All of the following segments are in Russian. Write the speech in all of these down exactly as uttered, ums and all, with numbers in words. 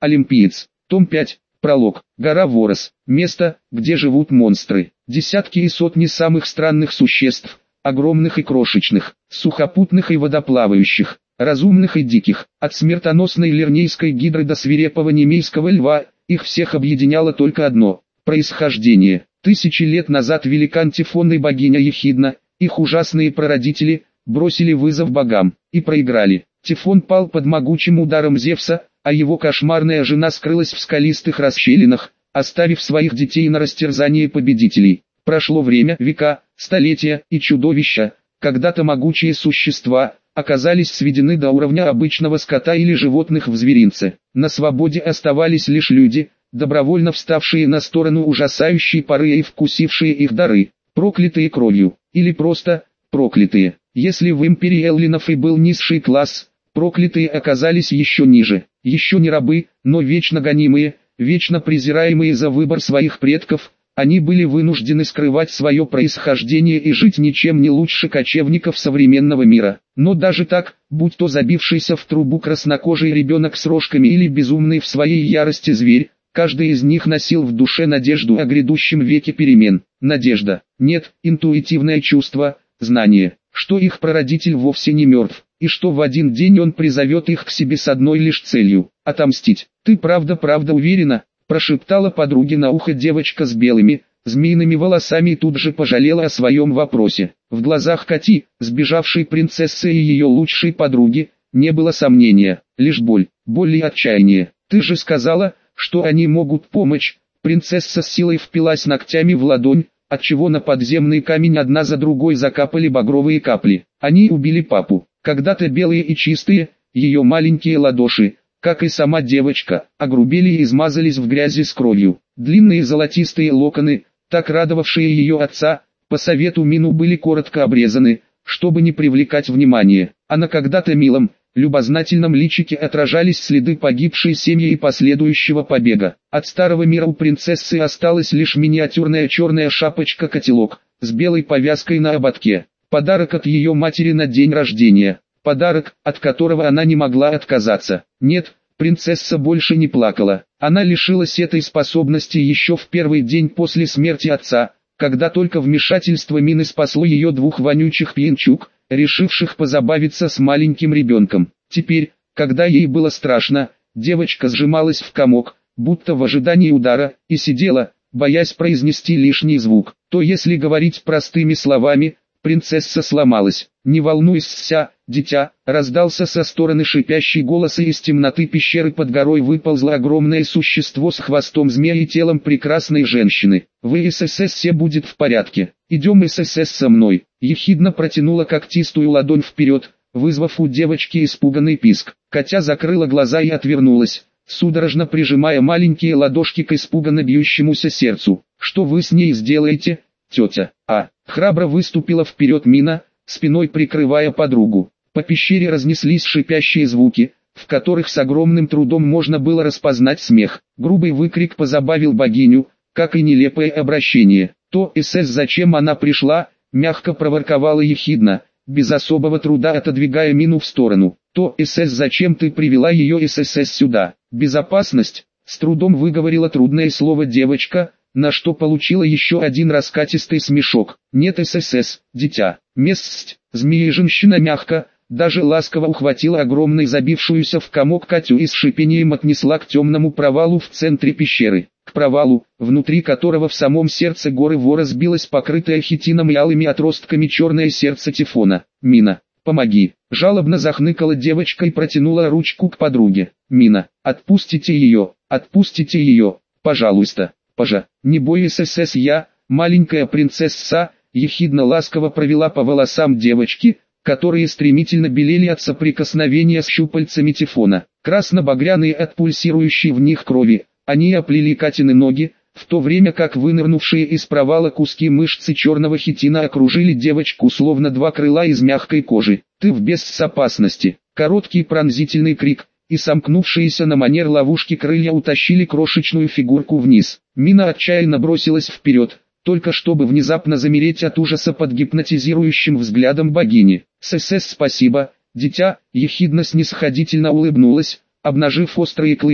Олимпиец. Том пять. Пролог. Гора Ворос. Место, где живут монстры. Десятки и сотни самых странных существ, огромных и крошечных, сухопутных и водоплавающих, разумных и диких, от смертоносной лирнейской гидры до свирепого немейского льва, их всех объединяло только одно – происхождение. Тысячи лет назад великан Тифон и богиня Ехидна, их ужасные прародители, бросили вызов богам и проиграли. Тифон пал под могучим ударом Зевса, а его кошмарная жена скрылась в скалистых расщелинах, оставив своих детей на растерзание победителей. Прошло время, века, столетия, и чудовища, когда-то могучие существа, оказались сведены до уровня обычного скота или животных в зверинце. На свободе оставались лишь люди, добровольно вставшие на сторону ужасающей поры и вкусившие их дары, проклятые кровью, или просто проклятые. Если в империи эллинов и был низший класс, проклятые оказались еще ниже, еще не рабы, но вечно гонимые, вечно презираемые за выбор своих предков. Они были вынуждены скрывать свое происхождение и жить ничем не лучше кочевников современного мира. Но даже так, будь то забившийся в трубу краснокожий ребенок с рожками или безумный в своей ярости зверь, каждый из них носил в душе надежду о грядущем веке перемен. Надежда, нет, интуитивное чувство, знание, что их прародитель вовсе не мертв, и что в один день он призовет их к себе с одной лишь целью – отомстить. «Ты правда-правда уверена?» – прошептала подруге на ухо девочка с белыми, змеиными волосами и тут же пожалела о своем вопросе. В глазах Кати, сбежавшей принцессы и ее лучшей подруги, не было сомнения, лишь боль, боль и отчаяние. «Ты же сказала, что они могут помочь». Принцесса с силой впилась ногтями в ладонь, отчего на подземный камень одна за другой закапали багровые капли. Они убили папу. Когда-то белые и чистые, ее маленькие ладоши, как и сама девочка, огрубели и измазались в грязи с кровью. Длинные золотистые локоны, так радовавшие ее отца, по совету Мину были коротко обрезаны, чтобы не привлекать внимания. А на когда-то милом, любознательном личике отражались следы погибшей семьи и последующего побега. От старого мира у принцессы осталась лишь миниатюрная черная шапочка-котелок, с белой повязкой на ободке. Подарок от ее матери на день рождения. Подарок, от которого она не могла отказаться. Нет, принцесса больше не плакала. Она лишилась этой способности еще в первый день после смерти отца, когда только вмешательство Мины спасло ее двух вонючих пьянчуг, решивших позабавиться с маленьким ребенком. Теперь, когда ей было страшно, девочка сжималась в комок, будто в ожидании удара, и сидела, боясь произнести лишний звук. То если говорить простыми словами, принцесса сломалась. «Не волнуйся, дитя», раздался со стороны шипящий голос, и из темноты пещеры под горой выползло огромное существо с хвостом змеи и телом прекрасной женщины. «Вы ССС, все будет в порядке. Идем ССС со мной». Ехидна протянула когтистую ладонь вперед, вызвав у девочки испуганный писк. Катя закрыла глаза и отвернулась, судорожно прижимая маленькие ладошки к испуганно бьющемуся сердцу. «Что вы с ней сделаете, тетя?» А, храбро выступила вперед Мина, спиной прикрывая подругу. По пещере разнеслись шипящие звуки, в которых с огромным трудом можно было распознать смех. Грубый выкрик позабавил богиню, как и нелепое обращение. «То СС, зачем она пришла?» – мягко проворковала Ехидна, без особого труда отодвигая Мину в сторону. «То СС, зачем ты привела ее ССС сюда?» «Безопасность», – с трудом выговорила трудное слово девочка, на что получила еще один раскатистый смешок. «Нет ССС, дитя, месть». Змея-женщина мягко, даже ласково ухватила огромной забившуюся в комок Катю и с шипением отнесла к темному провалу в центре пещеры. К провалу, внутри которого в самом сердце горы Ворос билось покрытое хитином и алыми отростками черное сердце Тифона. «Мина, помоги!» Жалобно захныкала девочка и протянула ручку к подруге. «Мина, отпустите ее, отпустите ее, пожалуйста». «Пожа, не бойся СС, я, маленькая принцесса», ехидно ласково провела по волосам девочки, которые стремительно белели от соприкосновения с щупальцами Тифона. Красно-багряные от пульсирующей в них крови, они оплели Катины ноги, в то время как вынырнувшие из провала куски мышцы черного хитина окружили девочку словно два крыла из мягкой кожи. «Ты в безопасности!» Короткий пронзительный крик, и сомкнувшиеся на манер ловушки крылья утащили крошечную фигурку вниз. Мина отчаянно бросилась вперед, только чтобы внезапно замереть от ужаса под гипнотизирующим взглядом богини. «СС, спасибо, дитя», ехидно снисходительно улыбнулась, обнажив острые клыки,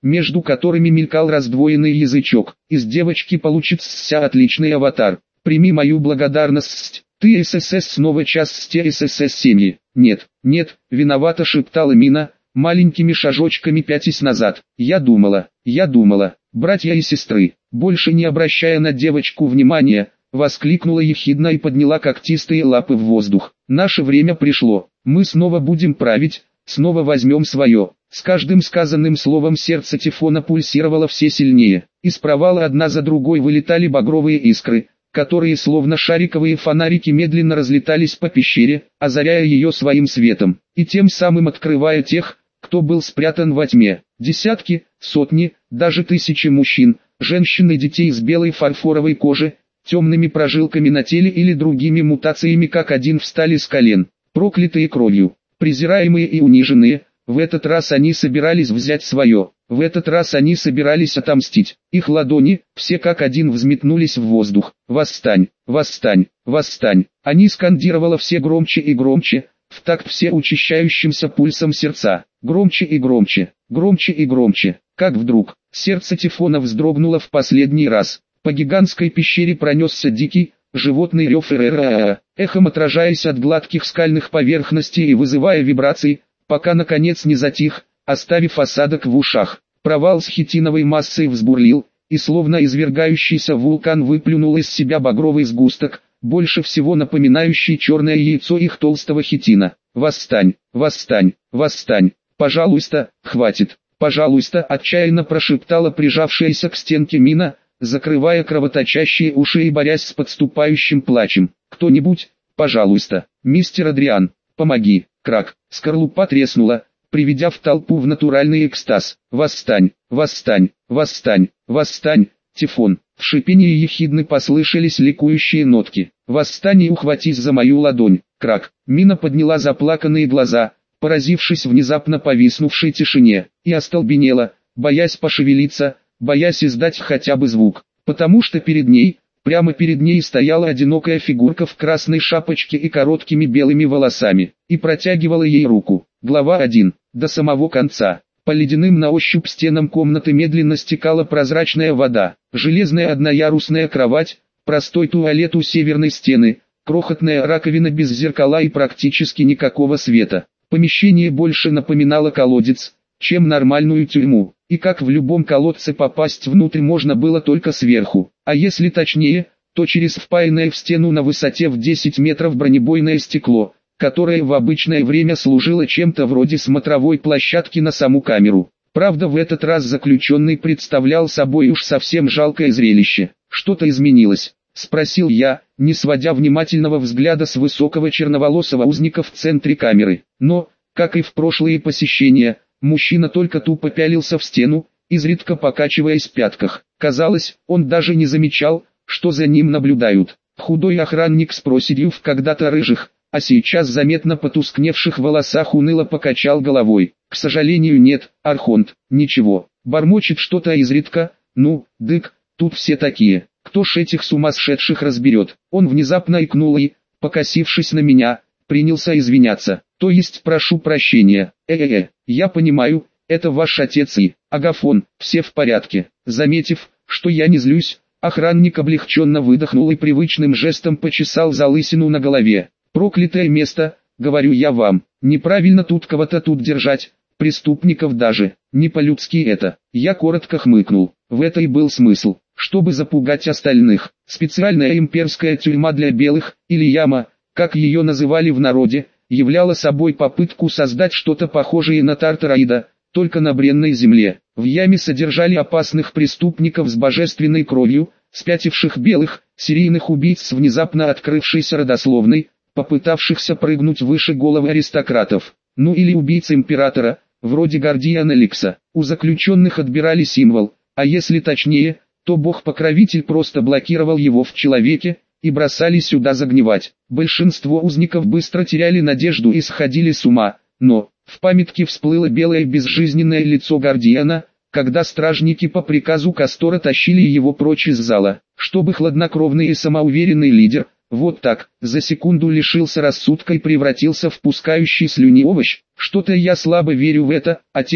между которыми мелькал раздвоенный язычок. Из девочки получится отличный аватар. Прими мою благодарность. Ты ССС снова часть ССС семьи. Нет, нет, виновата, шептала Мина, маленькими шажочками пятясь назад. Я думала, я думала, братья и сестры. Больше не обращая на девочку внимания, воскликнула ехидно и подняла когтистые лапы в воздух. Наше время пришло. Мы снова будем править, снова возьмем свое. С каждым сказанным словом сердце Тифона пульсировало все сильнее. Из провала одна за другой вылетали багровые искры, которые словно шариковые фонарики медленно разлетались по пещере, озаряя ее своим светом, и тем самым открывая тех, кто был спрятан во тьме. Десятки, сотни, даже тысячи мужчин, женщин и детей с белой фарфоровой кожи, темными прожилками на теле или другими мутациями как один встали с колен, проклятые кровью, презираемые и униженные. В этот раз они собирались взять свое, в этот раз они собирались отомстить. Их ладони, все как один взметнулись в воздух. «Восстань! Восстань! Восстань!» Они скандировало все громче и громче, в такт все учащающимся пульсом сердца. Громче и громче, громче и громче. Как вдруг, сердце Тифона вздрогнуло в последний раз. По гигантской пещере пронесся дикий, животный рев РРА, эхом отражаясь от гладких скальных поверхностей и вызывая вибрации, пока наконец не затих, оставив осадок в ушах. Провал с хитиновой массой взбурлил, и словно извергающийся вулкан выплюнул из себя багровый сгусток, больше всего напоминающий черное яйцо их толстого хитина. «Восстань! Восстань! Восстань! Пожалуйста, хватит! Пожалуйста!» отчаянно прошептала прижавшаяся к стенке Мина, закрывая кровоточащие уши и борясь с подступающим плачем. «Кто-нибудь, пожалуйста! Мистер Адриан, помоги!» Крак, скорлупа треснула, приведя в толпу в натуральный экстаз. «Восстань! Восстань! Восстань! Восстань!» Тифон. В шипении ехидны послышались ликующие нотки. «Восстань и ухватись за мою ладонь!» Крак. Мина подняла заплаканные глаза, поразившись внезапно повиснувшей тишине, и остолбенела, боясь пошевелиться, боясь издать хотя бы звук, потому что перед ней, прямо перед ней стояла одинокая фигурка в красной шапочке и короткими белыми волосами, и протягивала ей руку. Глава один. До самого конца. По ледяным на ощупь стенам комнаты медленно стекала прозрачная вода, железная одноярусная кровать, простой туалет у северной стены, крохотная раковина без зеркала и практически никакого света. Помещение больше напоминало колодец, чем нормальную тюрьму, и как в любом колодце попасть внутрь можно было только сверху, а если точнее, то через впаянное в стену на высоте в десять метров бронебойное стекло, которое в обычное время служило чем-то вроде смотровой площадки на саму камеру. Правда, в этот раз заключенный представлял собой уж совсем жалкое зрелище. «Что-то изменилось?» — спросил я, не сводя внимательного взгляда с высокого черноволосого узника в центре камеры. Но, как и в прошлые посещения, мужчина только тупо пялился в стену, изредка покачиваясь в пятках. Казалось, он даже не замечал, что за ним наблюдают. Худой охранник с проседью в когда-то рыжих, а сейчас заметно потускневших волосах уныло покачал головой. «К сожалению, нет, Архонт, ничего». Бормочет что-то изредка. «Ну, дык, тут все такие. Кто ж этих сумасшедших разберет?» Он внезапно икнул и, покосившись на меня, принялся извиняться. «То есть прошу прощения. Э-э-э, я понимаю, это ваш отец и Агафон, все в порядке». Заметив, что я не злюсь, охранник облегченно выдохнул и привычным жестом почесал залысину на голове. «Проклятое место, говорю я вам, неправильно тут кого-то тут держать, преступников даже, не по-людски это». Я коротко хмыкнул, в это и был смысл, чтобы запугать остальных. Специальная имперская тюрьма для белых, или яма, как ее называли в народе, являла собой попытку создать что-то похожее на Тартараида, только на бренной земле. В яме содержали опасных преступников с божественной кровью, спятивших белых, серийных убийц с внезапно открывшейся родословной, попытавшихся прыгнуть выше головы аристократов, ну или убийц императора, вроде Гордиана Ликса. У заключенных отбирали символ, а если точнее, то бог-покровитель просто блокировал его в человеке, и бросали сюда загнивать. Большинство узников быстро теряли надежду и сходили с ума, но в памятке всплыло белое безжизненное лицо Гордиана, когда стражники по приказу Кастора тащили его прочь из зала, чтобы хладнокровный и самоуверенный лидер, вот так, за секунду лишился рассудка и превратился в пускающий слюни овощ. Что-то я слабо верю в это, отец,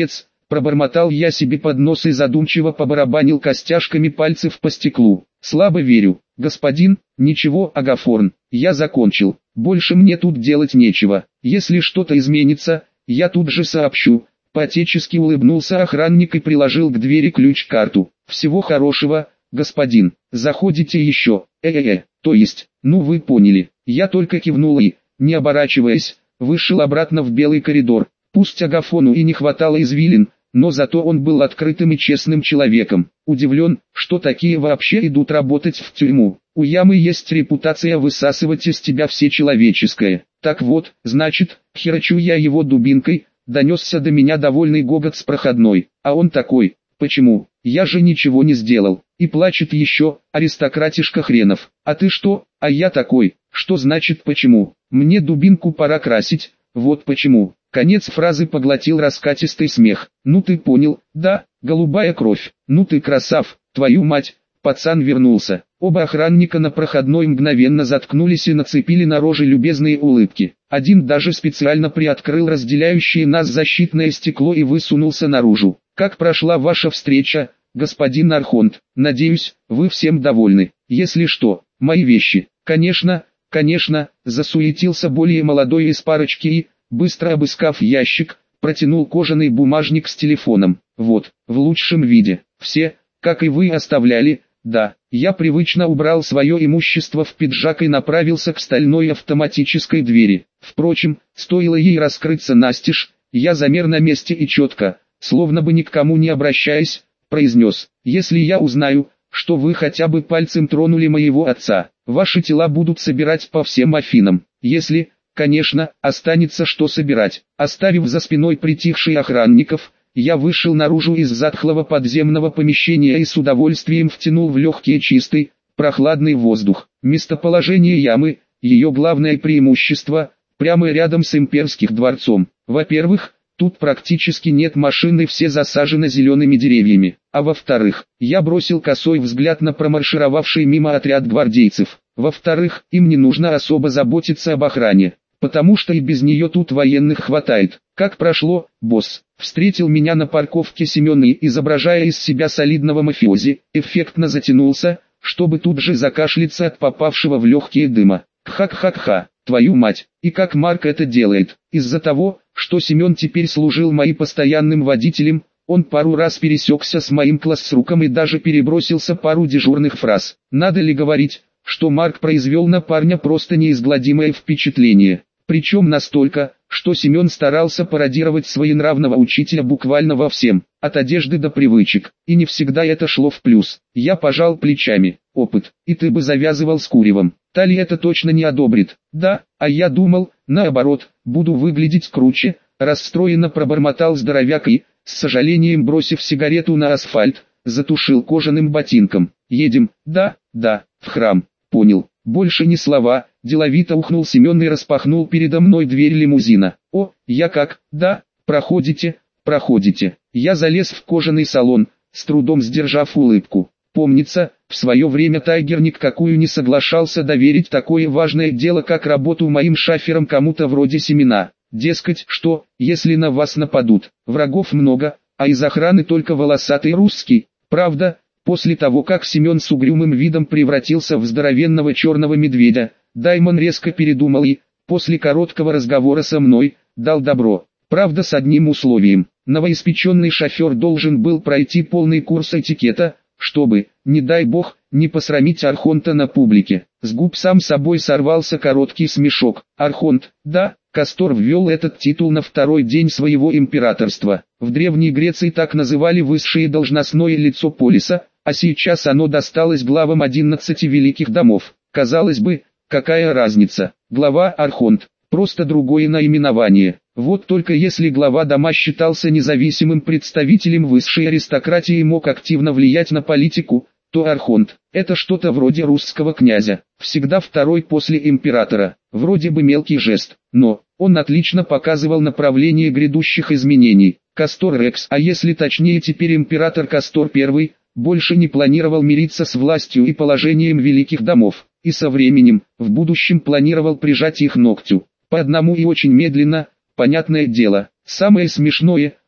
пробормотал я себе под нос и задумчиво побарабанил костяшками пальцев по стеклу. Слабо верю, господин. Ничего, Агафорн, я закончил. Больше мне тут делать нечего. Если что-то изменится, я тут же сообщу. По-отечески улыбнулся охранник и приложил к двери ключ-карту. Всего хорошего, господин. Заходите еще. Э-э-э, то есть, ну вы поняли. Я только кивнул и, не оборачиваясь, вышел обратно в белый коридор. Пусть Агафону и не хватало извилин, но зато он был открытым и честным человеком. Удивлен, что такие вообще идут работать в тюрьму. У Ямы есть репутация высасывать из тебя все человеческое. Так вот, значит, херачу я его дубинкой, донесся до меня довольный гогот с проходной. А он такой: почему? Я же ничего не сделал. И плачет еще, аристократишка хренов. А ты что? А я такой: что значит почему? Мне дубинку пора красить, вот почему. Конец фразы поглотил раскатистый смех. Ну ты понял, да, голубая кровь. Ну ты красав, твою мать. Пацан вернулся. Оба охранника на проходной мгновенно заткнулись и нацепили на рожи любезные улыбки. Один даже специально приоткрыл разделяющее нас защитное стекло и высунулся наружу. Как прошла ваша встреча, господин Архонт? Надеюсь, вы всем довольны. Если что, мои вещи. Конечно, конечно, засуетился более молодой из парочки и, быстро обыскав ящик, протянул кожаный бумажник с телефоном. Вот, в лучшем виде. Все, как и вы оставляли. Да, я привычно убрал свое имущество в пиджак и направился к стальной автоматической двери. Впрочем, стоило ей раскрыться настежь, я замер на месте и четко, словно бы ни к кому не обращаясь, произнес: если я узнаю, что вы хотя бы пальцем тронули моего отца, ваши тела будут собирать по всем Афинам. Если, конечно, останется что собирать. Оставив за спиной притихших охранников, я вышел наружу из затхлого подземного помещения и с удовольствием втянул в легкий чистый, прохладный воздух. Местоположение ямы, ее главное преимущество, прямо рядом с имперским дворцом. Во-первых, тут практически нет машин и все засажены зелеными деревьями. А во-вторых, я бросил косой взгляд на промаршировавший мимо отряд гвардейцев. Во-вторых, им не нужно особо заботиться об охране, потому что и без нее тут военных хватает. Как прошло, босс? Встретил меня на парковке Семен и, изображая из себя солидного мафиози, эффектно затянулся, чтобы тут же закашляться от попавшего в легкие дыма. Кха-кха-кха, твою мать, и как Марк это делает? Из-за того, что Семен теперь служил моим постоянным водителем, он пару раз пересекся с моим классруком и даже перебросился пару дежурных фраз. Надо ли говорить, что Марк произвел на парня просто неизгладимое впечатление? Причем настолько, что Семен старался пародировать своенравного учителя буквально во всем, от одежды до привычек, и не всегда это шло в плюс. Я пожал плечами. Опыт, и ты бы завязывал с куревом. Тали это точно не одобрит. Да, а я думал, наоборот, буду выглядеть круче, расстроенно пробормотал здоровяк и, с сожалением бросив сигарету на асфальт, затушил кожаным ботинком. Едем, да, да, в храм, понял. Больше ни слова, деловито ухнул Семен и распахнул передо мной дверь лимузина. О, я как, да, проходите, проходите. Я залез в кожаный салон, с трудом сдержав улыбку. Помнится, в свое время Тайгер ни к какую не соглашался доверить такое важное дело, как работу моим шафером кому-то вроде Семена. Дескать, что, если на вас нападут, врагов много, а из охраны только волосатый русский. Правда, после того как Семен с угрюмым видом превратился в здоровенного черного медведя, Даймон резко передумал и, после короткого разговора со мной, дал добро. Правда, с одним условием. Новоиспеченный шофер должен был пройти полный курс этикета, чтобы, не дай бог, не посрамить Архонта на публике. С губ сам собой сорвался короткий смешок. Архонт, да, Кастор ввел этот титул на второй день своего императорства. В Древней Греции так называли высшее должностное лицо полиса, а сейчас оно досталось главам одиннадцати великих домов. Казалось бы, какая разница? Глава Архонт, просто другое наименование. Вот только если глава дома считался независимым представителем высшей аристократии и мог активно влиять на политику, то Архонт – это что-то вроде русского князя, всегда второй после императора. Вроде бы мелкий жест, но он отлично показывал направление грядущих изменений. Кастор Рекс, а если точнее теперь император Кастор Первый, больше не планировал мириться с властью и положением великих домов, и со временем, в будущем планировал прижать их ногтю. По одному и очень медленно, понятное дело. Самое смешное,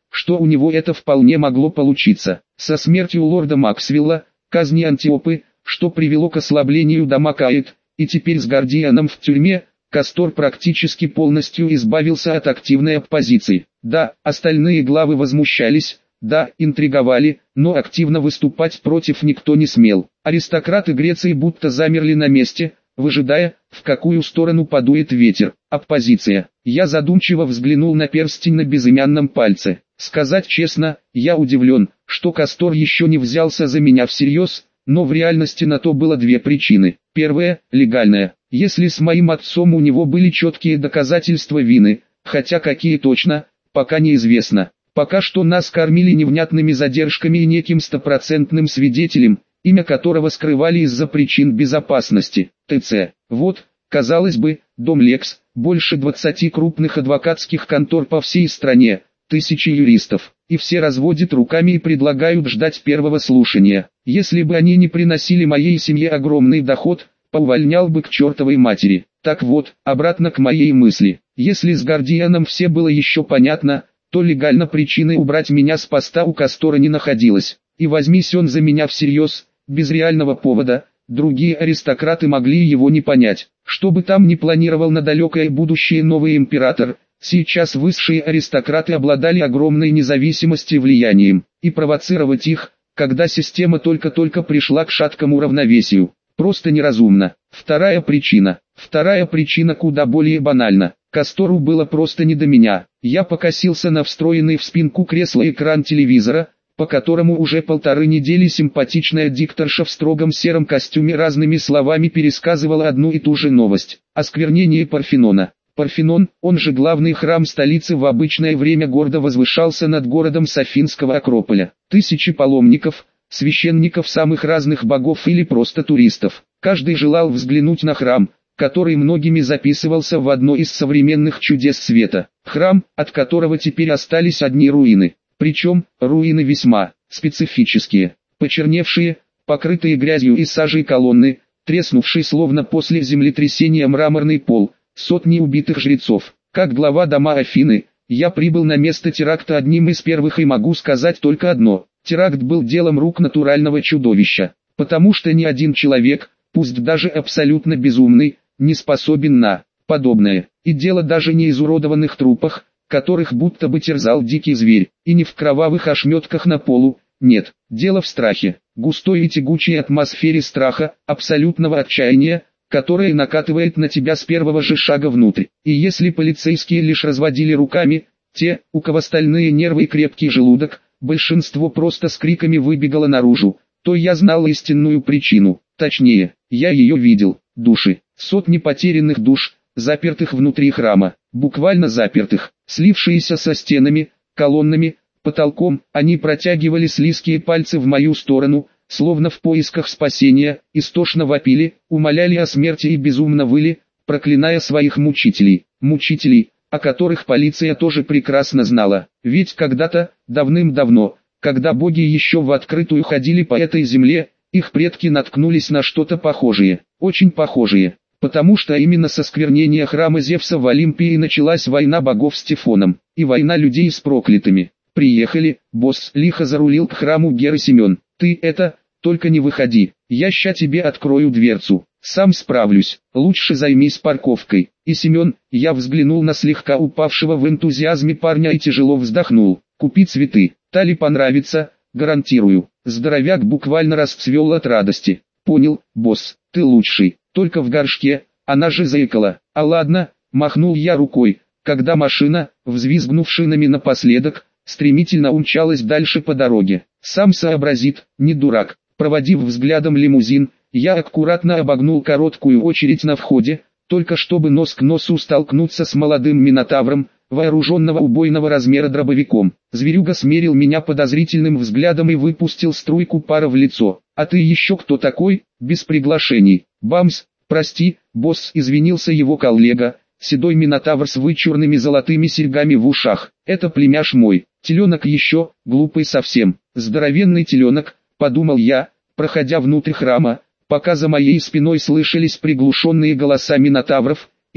что у него это вполне могло получиться. Со смертью лорда Максвелла, казни Антиопы, что привело к ослаблению дома Каэт, и теперь с Гордианом в тюрьме, Кастор практически полностью избавился от активной оппозиции. Да, остальные главы возмущались, да, интриговали, но активно выступать против никто не смел. Аристократы Греции будто замерли на месте, выжидая, в какую сторону подует ветер. Оппозиция. Я задумчиво взглянул на перстень на безымянном пальце. Сказать честно, я удивлен, что Кастор еще не взялся за меня всерьез, но в реальности на то было две причины. Первая – легальная. Если с моим отцом у него были четкие доказательства вины, хотя какие точно, пока неизвестно. Пока что нас кормили невнятными задержками и неким стопроцентным свидетелем, имя которого скрывали из-за причин безопасности. ТЦ. Вот, казалось бы, дом Лекс, больше двадцати крупных адвокатских контор по всей стране, тысячи юристов, и все разводят руками и предлагают ждать первого слушания. Если бы они не приносили моей семье огромный доход, поувольнял бы к чертовой матери. Так вот, обратно к моей мысли. Если с Гордианом все было еще понятно, то легально причины убрать меня с поста у Кастора не находилось. И возьмись он за меня всерьез, без реального повода, другие аристократы могли его не понять. Что бы там ни планировал на далекое будущее новый император, сейчас высшие аристократы обладали огромной независимостью и влиянием, и провоцировать их, когда система только-только пришла к шаткому равновесию, просто неразумно. Вторая причина. Вторая причина куда более банальна. Кастору было просто не до меня. Я покосился на встроенный в спинку кресла экран телевизора, по которому уже полторы недели симпатичная дикторша в строгом сером костюме разными словами пересказывала одну и ту же новость. Осквернение Парфенона. Парфенон, он же главный храм столицы, в обычное время гордо возвышался над городом с Афинского Акрополя. Тысячи паломников, священников самых разных богов или просто туристов. Каждый желал взглянуть на храм, который многими записывался в одно из современных чудес света. Храм, от которого теперь остались одни руины. Причем, руины весьма специфические. Почерневшие, покрытые грязью и сажей колонны, треснувший словно после землетрясения мраморный пол, сотни убитых жрецов. Как глава дома Афины, я прибыл на место теракта одним из первых и могу сказать только одно. Теракт был делом рук натурального чудовища. Потому что ни один человек, пусть даже абсолютно безумный, не способен на подобное. И дело даже не изуродованных трупах, которых будто бы терзал дикий зверь, и не в кровавых ошметках на полу, нет, дело в страхе, густой и тягучей атмосфере страха, абсолютного отчаяния, которое накатывает на тебя с первого же шага внутрь. И если полицейские лишь разводили руками, те, у кого стальные нервы и крепкий желудок, большинство просто с криками выбегало наружу, то я знал истинную причину, точнее, я ее видел, души, сотни потерянных душ, запертых внутри храма, буквально запертых, слившиеся со стенами, колоннами, потолком, они протягивали слизкие пальцы в мою сторону, словно в поисках спасения, истошно вопили, умоляли о смерти и безумно выли, проклиная своих мучителей, мучителей, о которых полиция тоже прекрасно знала, ведь когда-то, давным-давно, когда боги еще в открытую ходили по этой земле, их предки наткнулись на что-то похожее, очень похожее. Потому что именно со сквернения храма Зевса в Олимпии началась война богов с Тифоном, и война людей с проклятыми. Приехали, босс, лихо зарулил к храму Геры Семен. Ты это, только не выходи, я ща тебе открою дверцу, сам справлюсь, лучше займись парковкой. И Семен, я взглянул на слегка упавшего в энтузиазме парня и тяжело вздохнул. Купи цветы, Тали понравится, гарантирую. Здоровяк буквально расцвел от радости. Понял, босс, ты лучший. Только в горшке, она же заикала. А ладно, махнул я рукой, когда машина, взвизгнув шинами напоследок, стремительно умчалась дальше по дороге. Сам сообразит, не дурак. Проводив взглядом лимузин, я аккуратно обогнул короткую очередь на входе, только чтобы нос к носу столкнуться с молодым минотавром, вооруженного убойного размера дробовиком. Зверюга смерил меня подозрительным взглядом и выпустил струйку пара в лицо. «А ты еще кто такой?» «Без приглашений». «Бамс, прости, босс», извинился его коллега, седой минотавр с вычурными золотыми серьгами в ушах. «Это племяш мой, теленок еще, глупый совсем». «Здоровенный теленок», подумал я, проходя внутрь храма, пока за моей спиной слышались приглушенные голоса минотавров,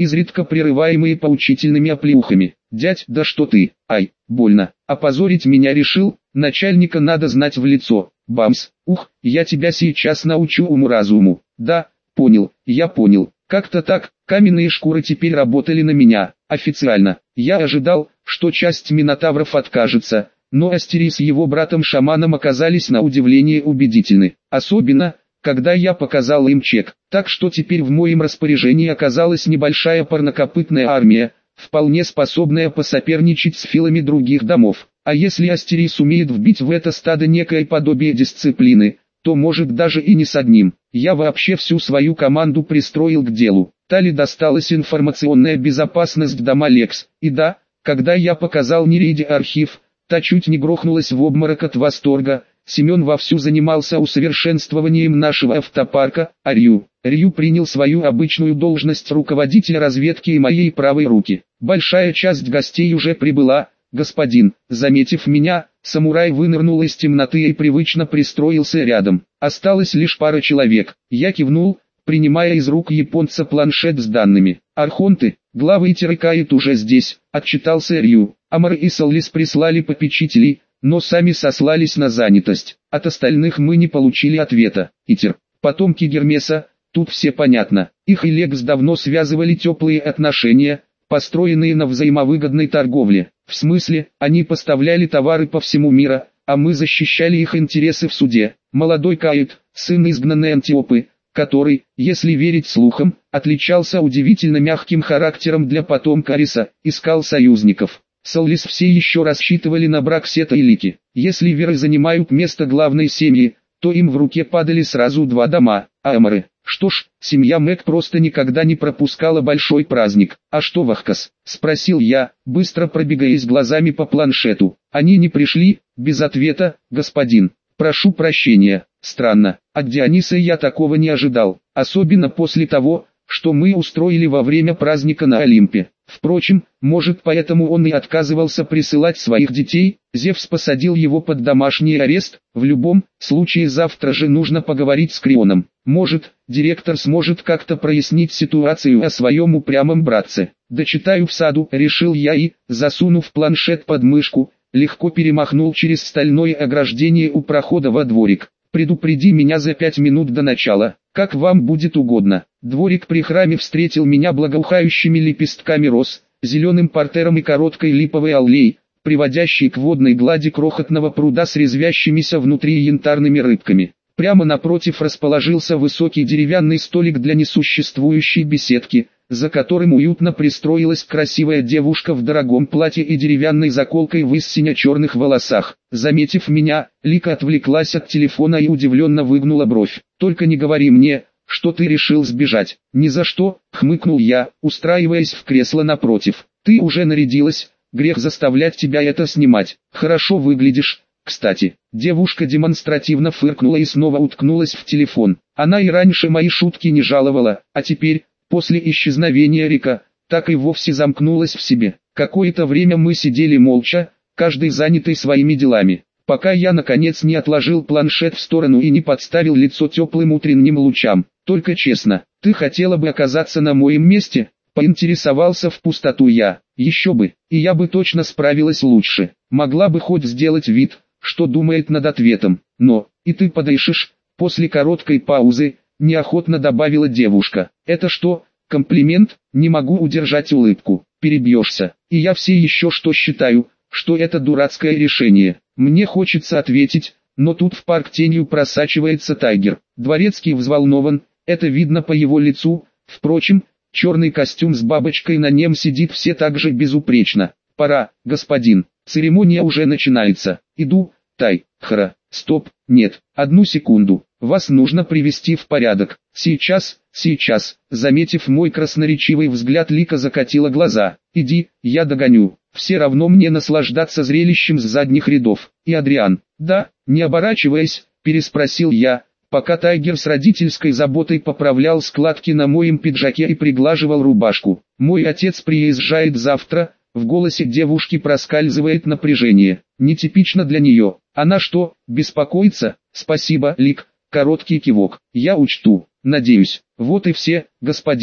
изредка прерываемые поучительными оплеухами. «Дядь, да что ты, ай, больно, опозорить меня решил, начальника надо знать в лицо, бамс, ух, я тебя сейчас научу уму-разуму». «Да, понял, я понял». Как-то так, каменные шкуры теперь работали на меня, официально. Я ожидал, что часть минотавров откажется, но Астерий с его братом-шаманом оказались на удивление убедительны. Особенно, когда я показал им чек. Так что теперь в моем распоряжении оказалась небольшая парнокопытная армия, вполне способная посоперничать с филами других домов. А если Астерий сумеет вбить в это стадо некое подобие дисциплины, то может даже и не с одним. Я вообще всю свою команду пристроил к делу. Тали досталась информационная безопасность дома Лекс. И да, когда я показал Нереиде архив, та чуть не грохнулась в обморок от восторга. Семен вовсю занимался усовершенствованием нашего автопарка, а Рью. Рью принял свою обычную должность руководителя разведки и моей правой руки. Большая часть гостей уже прибыла. «Господин», заметив меня, самурай вынырнул из темноты и привычно пристроился рядом. Осталось лишь пара человек. Я кивнул, принимая из рук японца планшет с данными. «Архонты, главы Терекает уже здесь», — отчитался Рью. Амар и Саллис прислали попечителей, но сами сослались на занятость. От остальных мы не получили ответа. Итер, потомки Гермеса, тут все понятно. Их и Лекс давно связывали теплые отношения, построенные на взаимовыгодной торговле. В смысле, они поставляли товары по всему миру, а мы защищали их интересы в суде. Молодой Каид, сын изгнанной Антиопы, который, если верить слухам, отличался удивительно мягким характером для потомка Ариса, искал союзников. Саллис все еще рассчитывали на брак Сета и Лики. Если веры занимают место главной семьи, то им в руке падали сразу два дома, а Амары. Что ж, семья Мэг просто никогда не пропускала большой праздник. «А что, Вахкас?» – спросил я, быстро пробегаясь глазами по планшету. «Они не пришли?» «Без ответа, господин. Прошу прощения. Странно, от Диониса я такого не ожидал, особенно после того, что мы устроили во время праздника на Олимпе. Впрочем, может поэтому он и отказывался присылать своих детей, Зевс посадил его под домашний арест. В любом случае завтра же нужно поговорить с Крионом. Может, директор сможет как-то прояснить ситуацию о своем упрямом братце. Дочитаю в саду, решил я и, засунув планшет под мышку, легко перемахнул через стальное ограждение у прохода во дворик. «Предупреди меня за пять минут до начала, как вам будет угодно». Дворик при храме встретил меня благоухающими лепестками роз, зеленым партером и короткой липовой аллеей, приводящей к водной глади крохотного пруда с резвящимися внутри янтарными рыбками. Прямо напротив расположился высокий деревянный столик для несуществующей беседки, за которым уютно пристроилась красивая девушка в дорогом платье и деревянной заколкой в сине-черных волосах. Заметив меня, Лика отвлеклась от телефона и удивленно выгнула бровь. «Только не говори мне, что ты решил сбежать». «Ни за что», — хмыкнул я, устраиваясь в кресло напротив. «Ты уже нарядилась, грех заставлять тебя это снимать. Хорошо выглядишь, кстати». Девушка демонстративно фыркнула и снова уткнулась в телефон. Она и раньше мои шутки не жаловала, а теперь, после исчезновения Рика, так и вовсе замкнулась в себе. Какое-то время мы сидели молча, каждый занятый своими делами, пока я наконец не отложил планшет в сторону и не подставил лицо теплым утренним лучам. «Только честно, ты хотела бы оказаться на моем месте?» — поинтересовался в пустоту я. «Еще бы, и я бы точно справилась лучше. Могла бы хоть сделать вид, что думает над ответом. Но, и ты подышишь?» После короткой паузы, неохотно добавила девушка. «Это что, комплимент?» Не могу удержать улыбку. «Перебьешься, и я все еще что считаю, что это дурацкое решение». Мне хочется ответить, но тут в парк тенью просачивается Тайгер. Дворецкий взволнован, это видно по его лицу. Впрочем, черный костюм с бабочкой на нем сидит все так же безупречно. «Пора, господин, церемония уже начинается. Иду, Тай, хра, стоп, нет, одну секунду, вас нужно привести в порядок». «Сейчас, сейчас», заметив мой красноречивый взгляд, Лика закатила глаза. «Иди, я догоню, все равно мне наслаждаться зрелищем с задних рядов». «И Адриан?» «Да», не оборачиваясь, переспросил я, пока Тайгер с родительской заботой поправлял складки на моем пиджаке и приглаживал рубашку. «Мой отец приезжает завтра». В голосе девушки проскальзывает напряжение. Нетипично для нее. «Она что, беспокоится?» «Спасибо, Лик». Короткий кивок. «Я учту, надеюсь». «Вот и все, господин».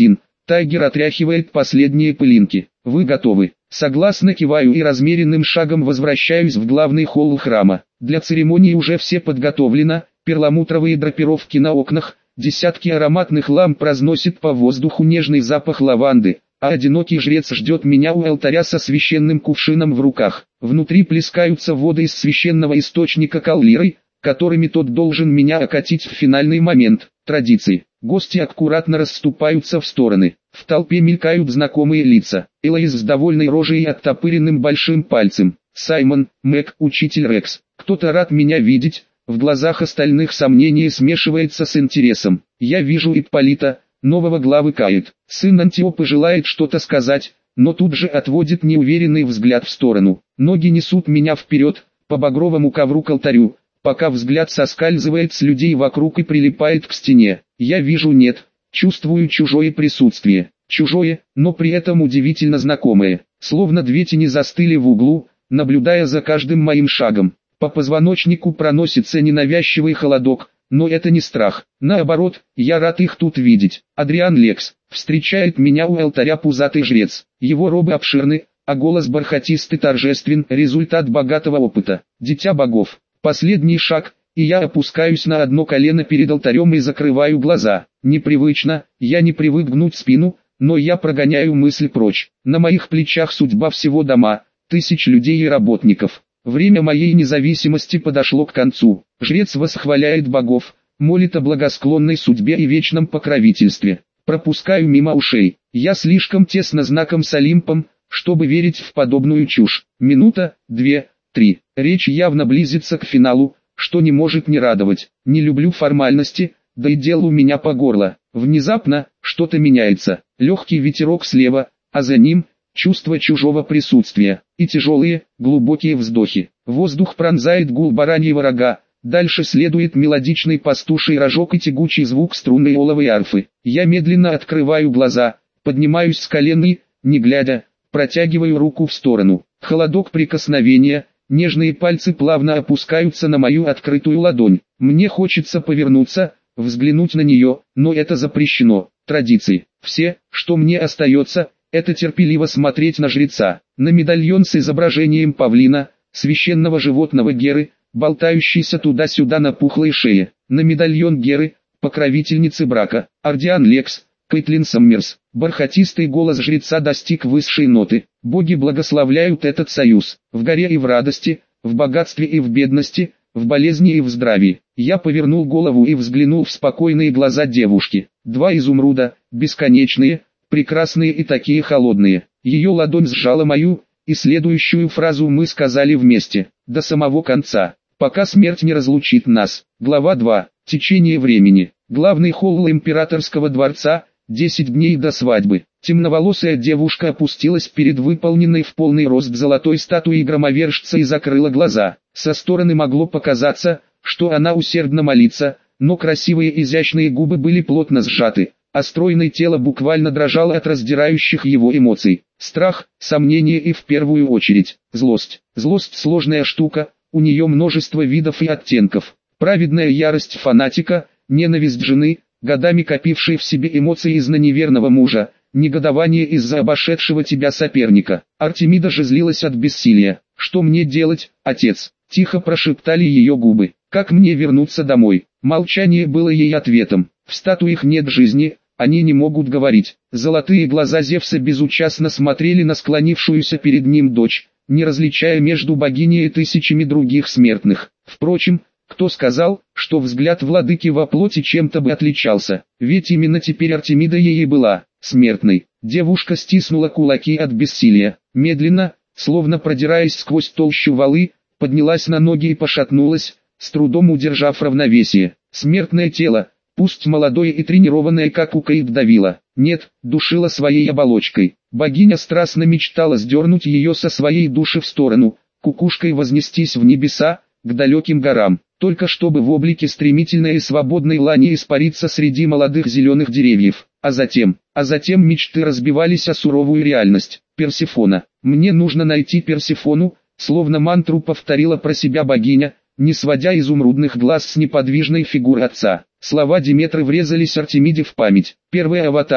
Тайгер отряхивает последние пылинки. Вы готовы? Согласно киваю и размеренным шагом возвращаюсь в главный холл храма. Для церемонии уже все подготовлено, перламутровые драпировки на окнах, десятки ароматных ламп разносят по воздуху нежный запах лаванды, а одинокий жрец ждет меня у алтаря со священным кувшином в руках. Внутри плескаются воды из священного источника каллирой, которыми тот должен меня окатить в финальный момент. Традиции. Гости аккуратно расступаются в стороны. В толпе мелькают знакомые лица. Элоиз с довольной рожей и оттопыренным большим пальцем. Саймон, Мэг, учитель Рекс. Кто-то рад меня видеть. В глазах остальных сомнение смешивается с интересом. Я вижу Ипполита, нового главы Каэт. Сын Антиопы желает что-то сказать, но тут же отводит неуверенный взгляд в сторону. Ноги несут меня вперед, по багровому ковру к алтарю, пока взгляд соскальзывает с людей вокруг и прилипает к стене. Я вижу нет, чувствую чужое присутствие. Чужое, но при этом удивительно знакомое. Словно две тени застыли в углу, наблюдая за каждым моим шагом. По позвоночнику проносится ненавязчивый холодок, но это не страх. Наоборот, я рад их тут видеть. Адриан Лекс. Встречает меня у алтаря пузатый жрец. Его робы обширны, а голос бархатистый торжествен, результат богатого опыта. Дитя богов. Последний шаг, и я опускаюсь на одно колено перед алтарем и закрываю глаза. Непривычно, я не привык гнуть спину, но я прогоняю мысль прочь. На моих плечах судьба всего дома, тысяч людей и работников. Время моей независимости подошло к концу. Жрец восхваляет богов, молит о благосклонной судьбе и вечном покровительстве. Пропускаю мимо ушей. Я слишком тесно знаком с Олимпом, чтобы верить в подобную чушь. Минута, две, три. Речь явно близится к финалу, что не может не радовать. Не люблю формальности, да и дело у меня по горло. Внезапно, что-то меняется. Легкий ветерок слева, а за ним чувство чужого присутствия, и тяжелые, глубокие вздохи. Воздух пронзает гул бараньего рога, дальше следует мелодичный пастуший рожок и тягучий звук струнной оловой арфы. Я медленно открываю глаза, поднимаюсь с колен и, не глядя, протягиваю руку в сторону. Холодок прикосновения, нежные пальцы плавно опускаются на мою открытую ладонь. Мне хочется повернуться, взглянуть на нее, но это запрещено. Традиции. Все, что мне остается, это терпеливо смотреть на жреца, на медальон с изображением павлина, священного животного Геры, болтающийся туда-сюда на пухлой шее, на медальон Геры, покровительницы брака. Ардиан Лекс, Кэтлин Саммерс. Бархатистый голос жреца достиг высшей ноты. Боги благословляют этот союз, в горе и в радости, в богатстве и в бедности, в болезни и в здравии. Я повернул голову и взглянул в спокойные глаза девушки. Два изумруда, бесконечные, прекрасные и такие холодные. Ее ладонь сжала мою, и следующую фразу мы сказали вместе, до самого конца, пока смерть не разлучит нас. Глава два. Течение времени. Главный холл императорского дворца, десять дней до свадьбы. Темноволосая девушка опустилась перед выполненной в полный рост золотой статуей громовержца и закрыла глаза. Со стороны могло показаться, что она усердно молится, но красивые изящные губы были плотно сжаты, а стройное тело буквально дрожало от раздирающих его эмоций. Страх, сомнение и в первую очередь, злость. Злость сложная штука, у нее множество видов и оттенков. Праведная ярость фанатика, ненависть жены, годами копившей в себе эмоции из-за неверного мужа, негодование из-за обошедшего тебя соперника. Артемида же злилась от бессилия. «Что мне делать, отец?» – тихо прошептали ее губы. «Как мне вернуться домой?» Молчание было ей ответом. В статуях нет жизни, они не могут говорить. Золотые глаза Зевса безучастно смотрели на склонившуюся перед ним дочь, не различая между богиней и тысячами других смертных. Впрочем, кто сказал, что взгляд владыки во плоти чем-то бы отличался? Ведь именно теперь Артемида ей и была, смертной. Девушка стиснула кулаки от бессилия. Медленно, словно продираясь сквозь толщу валы, поднялась на ноги и пошатнулась, с трудом удержав равновесие. Смертное тело, пусть молодое и тренированное, как у Каид, давило. Нет, душила своей оболочкой. Богиня страстно мечтала сдернуть ее со своей души в сторону, кукушкой вознестись в небеса, к далеким горам, только чтобы в облике стремительной и свободной лани испариться среди молодых зеленых деревьев. А затем, а затем мечты разбивались о суровую реальность. Персефона. «Мне нужно найти Персефону», словно мантру повторила про себя богиня, не сводя изумрудных глаз с неподвижной фигуры отца. Слова Диметры врезались Артемиде в память. Первый аватар,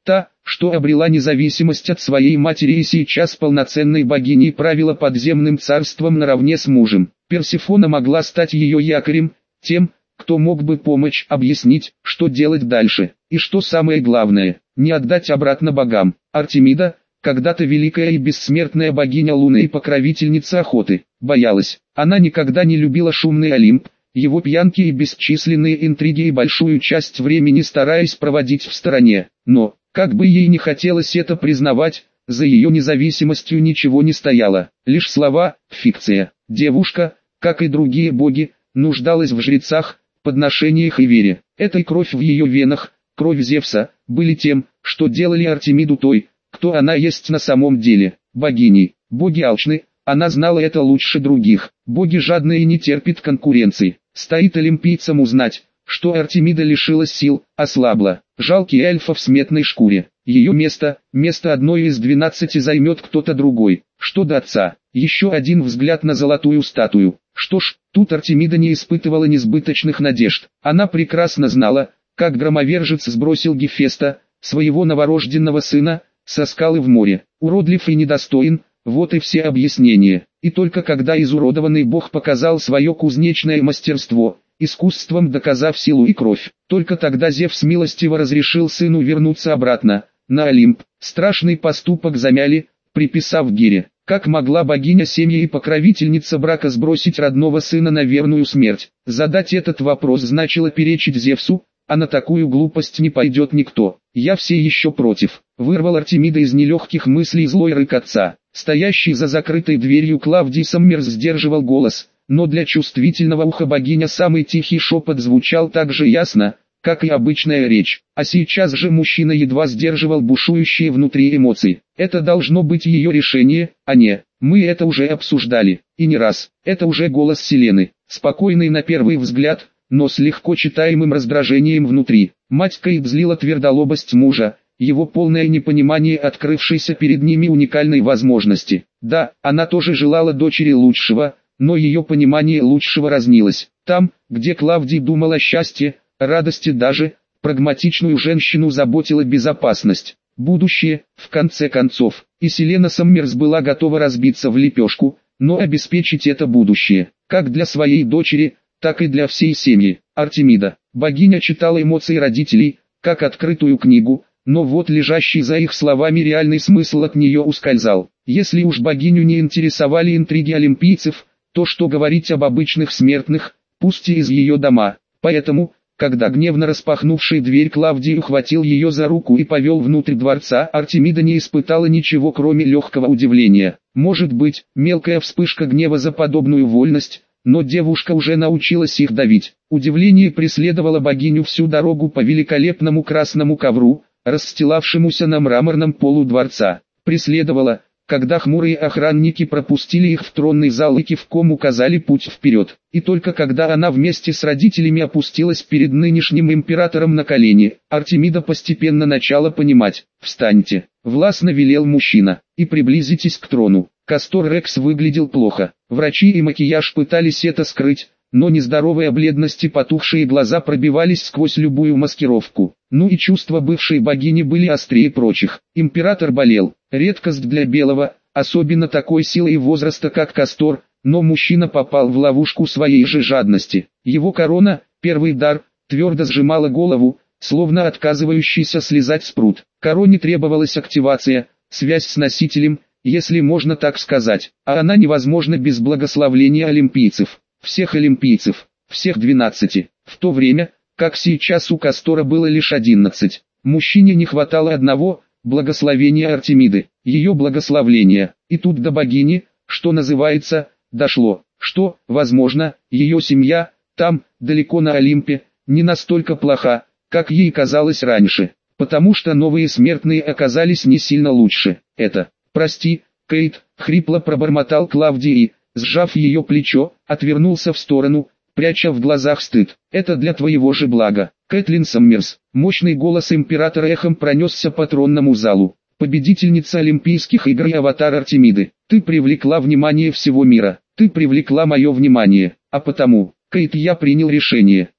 Та, что обрела независимость от своей матери и сейчас полноценной богиней правила подземным царством наравне с мужем. Персефона могла стать ее якорем, тем, кто мог бы помочь объяснить, что делать дальше, и что самое главное, не отдать обратно богам. Артемида, когда-то великая и бессмертная богиня Луны и покровительница охоты, боялась. Она никогда не любила шумный Олимп, его пьянки и бесчисленные интриги и большую часть времени стараясь проводить в стороне. Но, как бы ей не хотелось это признавать, за ее независимостью ничего не стояло, лишь слова, фикция. Девушка, как и другие боги, нуждалась в жрецах, подношениях и вере. Эта кровь в ее венах, кровь Зевса, были тем, что делали Артемиду той, кто она есть на самом деле, богиней. Боги алчны, она знала это лучше других. Боги жадны и не терпят конкуренции. Стоит олимпийцам узнать, что Артемида лишилась сил, ослабла. Жалкий эльфа в сметной шкуре. Ее место, место одной из двенадцати займет кто-то другой. Что до отца, еще один взгляд на золотую статую. Что ж, тут Артемида не испытывала несбыточных надежд. Она прекрасно знала, как громовержец сбросил Гефеста, своего новорожденного сына, со скалы в море. Уродлив и недостоин, вот и все объяснения. И только когда изуродованный бог показал свое кузнечное мастерство, искусством доказав силу и кровь, только тогда Зевс милостиво разрешил сыну вернуться обратно, на Олимп. Страшный поступок замяли, приписав Гере. Как могла богиня семьи и покровительница брака сбросить родного сына на верную смерть? Задать этот вопрос значило перечить Зевсу, а на такую глупость не пойдет никто. Я все еще против. Вырвал Артемида из нелегких мыслей злой рык отца. Стоящий за закрытой дверью Клавдий Саммерс сдерживал голос, но для чувствительного уха богиня самый тихий шепот звучал так же ясно, как и обычная речь. А сейчас же мужчина едва сдерживал бушующие внутри эмоции. Это должно быть ее решение, а не «мы это уже обсуждали». И не раз. Это уже голос Селены, спокойный на первый взгляд, но с легко читаемым раздражением внутри. Мать Кейт злила твердолобость мужа, его полное непонимание открывшейся перед ними уникальной возможности. Да, она тоже желала дочери лучшего, но ее понимание лучшего разнилось. Там, где Клавдий думал о счастье, радости, даже прагматичную женщину заботила безопасность, будущее, в конце концов. И Селена Саммерс была готова разбиться в лепешку, но обеспечить это будущее, как для своей дочери, так и для всей семьи. Артемида, богиня, читала эмоции родителей, как открытую книгу, но вот лежащий за их словами реальный смысл от нее ускользал. Если уж богиню не интересовали интриги олимпийцев, то что говорить об обычных смертных, пусть и из ее дома. Поэтому, когда гневно распахнувший дверь Клавдий ухватил ее за руку и повел внутрь дворца, Артемида не испытала ничего кроме легкого удивления. Может быть, мелкая вспышка гнева за подобную вольность, но девушка уже научилась их давить. Удивление преследовало богиню всю дорогу по великолепному красному ковру, расстилавшемуся на мраморном полу дворца. Преследовало, когда хмурые охранники пропустили их в тронный зал и кивком указали путь вперед. И только когда она вместе с родителями опустилась перед нынешним императором на колени, Артемида постепенно начала понимать. «Встаньте», — властно велел мужчина, — «и приблизитесь к трону». Кастор Рекс выглядел плохо. Врачи и макияж пытались это скрыть, но нездоровая бледность и потухшие глаза пробивались сквозь любую маскировку. Ну и чувства бывшей богини были острее прочих. Император болел, редкость для белого, особенно такой силы и возраста как Кастор, но мужчина попал в ловушку своей же жадности. Его корона, первый дар, твердо сжимала голову, словно отказывающийся слезать спрут. Короне требовалась активация, связь с носителем, если можно так сказать, а она невозможна без благословления олимпийцев. Всех олимпийцев, всех двенадцати, в то время, как сейчас у Кастора было лишь одиннадцать. Мужчине не хватало одного, благословения Артемиды, ее благословления, и тут до богини, что называется, дошло, что, возможно, ее семья, там, далеко на Олимпе, не настолько плоха, как ей казалось раньше, потому что новые смертные оказались не сильно лучше. Это, прости, Кейт, хрипло пробормотал Клавдий, сжав ее плечо, отвернулся в сторону, пряча в глазах стыд. «Это для твоего же блага, Кэтлин Саммерс». Мощный голос императора эхом пронесся по тронному залу. «Победительница Олимпийских игр и аватар Артемиды, ты привлекла внимание всего мира, ты привлекла мое внимание, а потому, Кейт, я принял решение.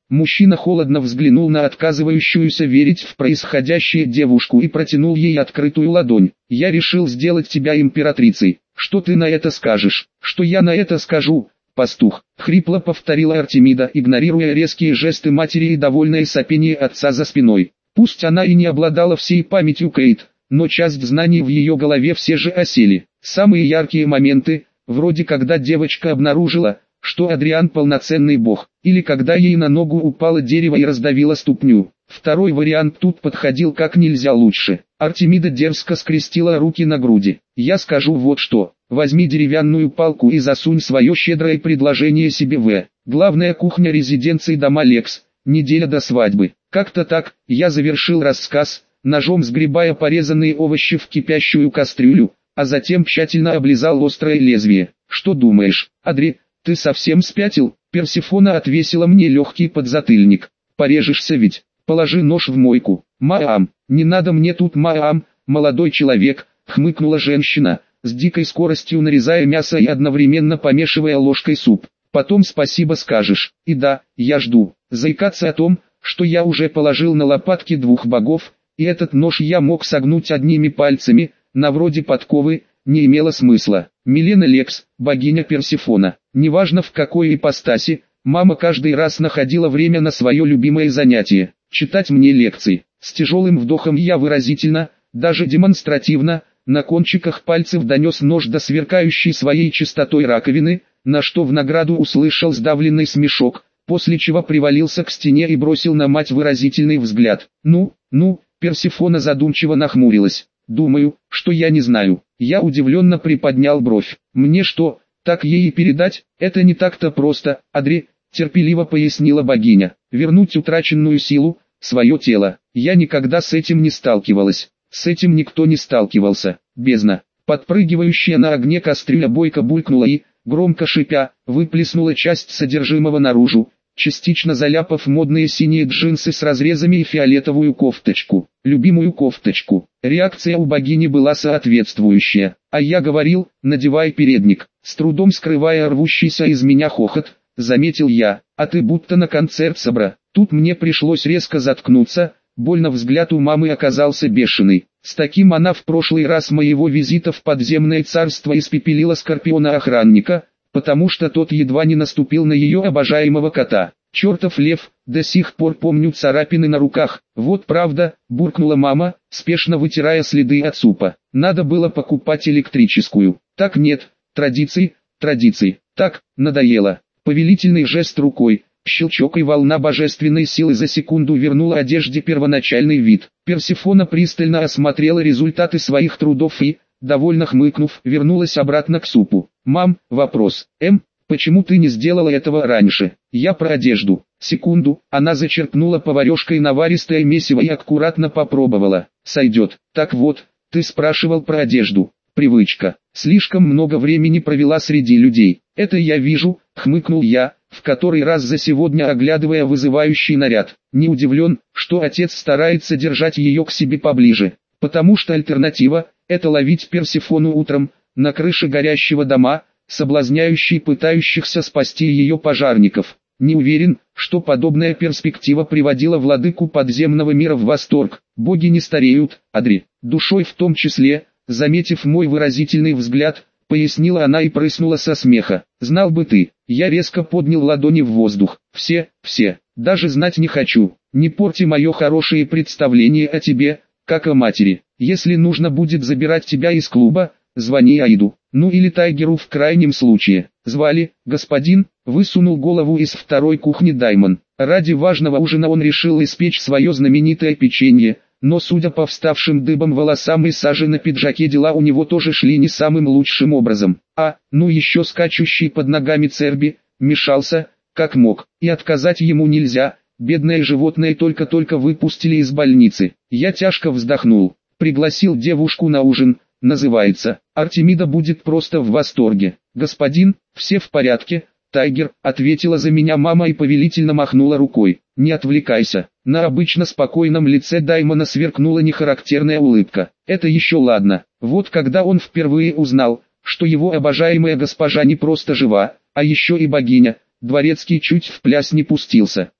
Мужчина холодно взглянул на отказывающуюся верить в происходящее девушку и протянул ей открытую ладонь. «Я решил сделать тебя императрицей. Что ты на это скажешь?» «Что я на это скажу, пастух?» — хрипло повторила Артемида, игнорируя резкие жесты матери и довольное сопение отца за спиной. Пусть она и не обладала всей памятью Кейт, но часть знаний в ее голове все же осели. Самые яркие моменты, вроде когда девочка обнаружила, что Адриан полноценный бог, или когда ей на ногу упало дерево и раздавило ступню. Второй вариант тут подходил как нельзя лучше. Артемида дерзко скрестила руки на груди. «Я скажу вот что. Возьми деревянную палку и засунь свое щедрое предложение себе в. Главная кухня резиденции дома Лекс. Неделя до свадьбы». Как-то так, я завершил рассказ, ножом сгребая порезанные овощи в кипящую кастрюлю, а затем тщательно облизал острое лезвие. «Что думаешь, Адри, ты совсем спятил?» Персефона отвесила мне легкий подзатыльник. «Порежешься ведь. Положи нож в мойку». «Маам, не надо мне тут маам, молодой человек», — хмыкнула женщина, с дикой скоростью нарезая мясо и одновременно помешивая ложкой суп. «Потом спасибо скажешь. И да, я жду. Заикаться о том, что я уже положил на лопатки двух богов, и этот нож я мог согнуть одними пальцами, на вроде подковы, не имело смысла. Милена Лекс, богиня Персефона. Неважно в какой ипостаси, мама каждый раз находила время на свое любимое занятие – читать мне лекции. С тяжелым вдохом я выразительно, даже демонстративно, на кончиках пальцев донес нож до сверкающей своей чистотой раковины, на что в награду услышал сдавленный смешок, после чего привалился к стене и бросил на мать выразительный взгляд. «Ну, ну», Персефона задумчиво нахмурилась. «Думаю, что я не знаю». Я удивленно приподнял бровь. «Мне что, так ей и передать?» «Это не так-то просто, Адри», терпеливо пояснила богиня. «Вернуть утраченную силу, свое тело. Я никогда с этим не сталкивалась. С этим никто не сталкивался. Бездна». Подпрыгивающая на огне кастрюля бойко булькнула и, громко шипя, выплеснула часть содержимого наружу, частично заляпав модные синие джинсы с разрезами и фиолетовую кофточку, любимую кофточку. Реакция у богини была соответствующая. А я говорил, надевай передник, с трудом скрывая рвущийся из меня хохот, заметил я, а ты будто на концерт собра. Тут мне пришлось резко заткнуться, больно взгляд у мамы оказался бешеный. С таким она в прошлый раз моего визита в подземное царство испепелила скорпиона-охранника, потому что тот едва не наступил на ее обожаемого кота. «Чертов лев, до сих пор помню царапины на руках». «Вот правда», — буркнула мама, спешно вытирая следы от супа. «Надо было покупать электрическую». «Так нет, традиций, традиций. Так, надоело». Повелительный жест рукой, щелчок и волна божественной силы за секунду вернула одежде первоначальный вид. Персефона пристально осмотрела результаты своих трудов и, довольно хмыкнув, вернулась обратно к супу. «Мам, вопрос. Эм, почему ты не сделала этого раньше?» «Я про одежду». Секунду, она зачерпнула поварешкой наваристое месиво и аккуратно попробовала. «Сойдет. Так вот, ты спрашивал про одежду». «Привычка. Слишком много времени провела среди людей». «Это я вижу», — хмыкнул я, в который раз за сегодня оглядывая вызывающий наряд. Не удивлен, что отец старается держать ее к себе поближе. Потому что альтернатива — это ловить Персефону утром, на крыше горящего дома, соблазняющий пытающихся спасти ее пожарников. Не уверен, что подобная перспектива приводила владыку подземного мира в восторг. Боги не стареют, Адри, душой в том числе, заметив мой выразительный взгляд, пояснила она и прыснула со смеха. «Знал бы ты». Я резко поднял ладони в воздух. «Все, все, даже знать не хочу. Не порти мое хорошее представление о тебе, как о матери. Если нужно будет забирать тебя из клуба, звони Аиду, ну или Тайгеру в крайнем случае». «Звали, господин?» — высунул голову из второй кухни Даймон. Ради важного ужина он решил испечь свое знаменитое печенье, но судя по вставшим дыбом волосам и саже на пиджаке, дела у него тоже шли не самым лучшим образом. А, ну еще скачущий под ногами Церби, мешался, как мог, и отказать ему нельзя. Бедное животное только-только выпустили из больницы. Я тяжко вздохнул, пригласил девушку на ужин, называется. Артемида будет просто в восторге. «Господин, все в порядке?» «Тайгер», — ответила за меня мама и повелительно махнула рукой. «Не отвлекайся». На обычно спокойном лице Даймона сверкнула нехарактерная улыбка. Это еще ладно. Вот когда он впервые узнал, что его обожаемая госпожа не просто жива, а еще и богиня, Дворецкий чуть в пляс не пустился.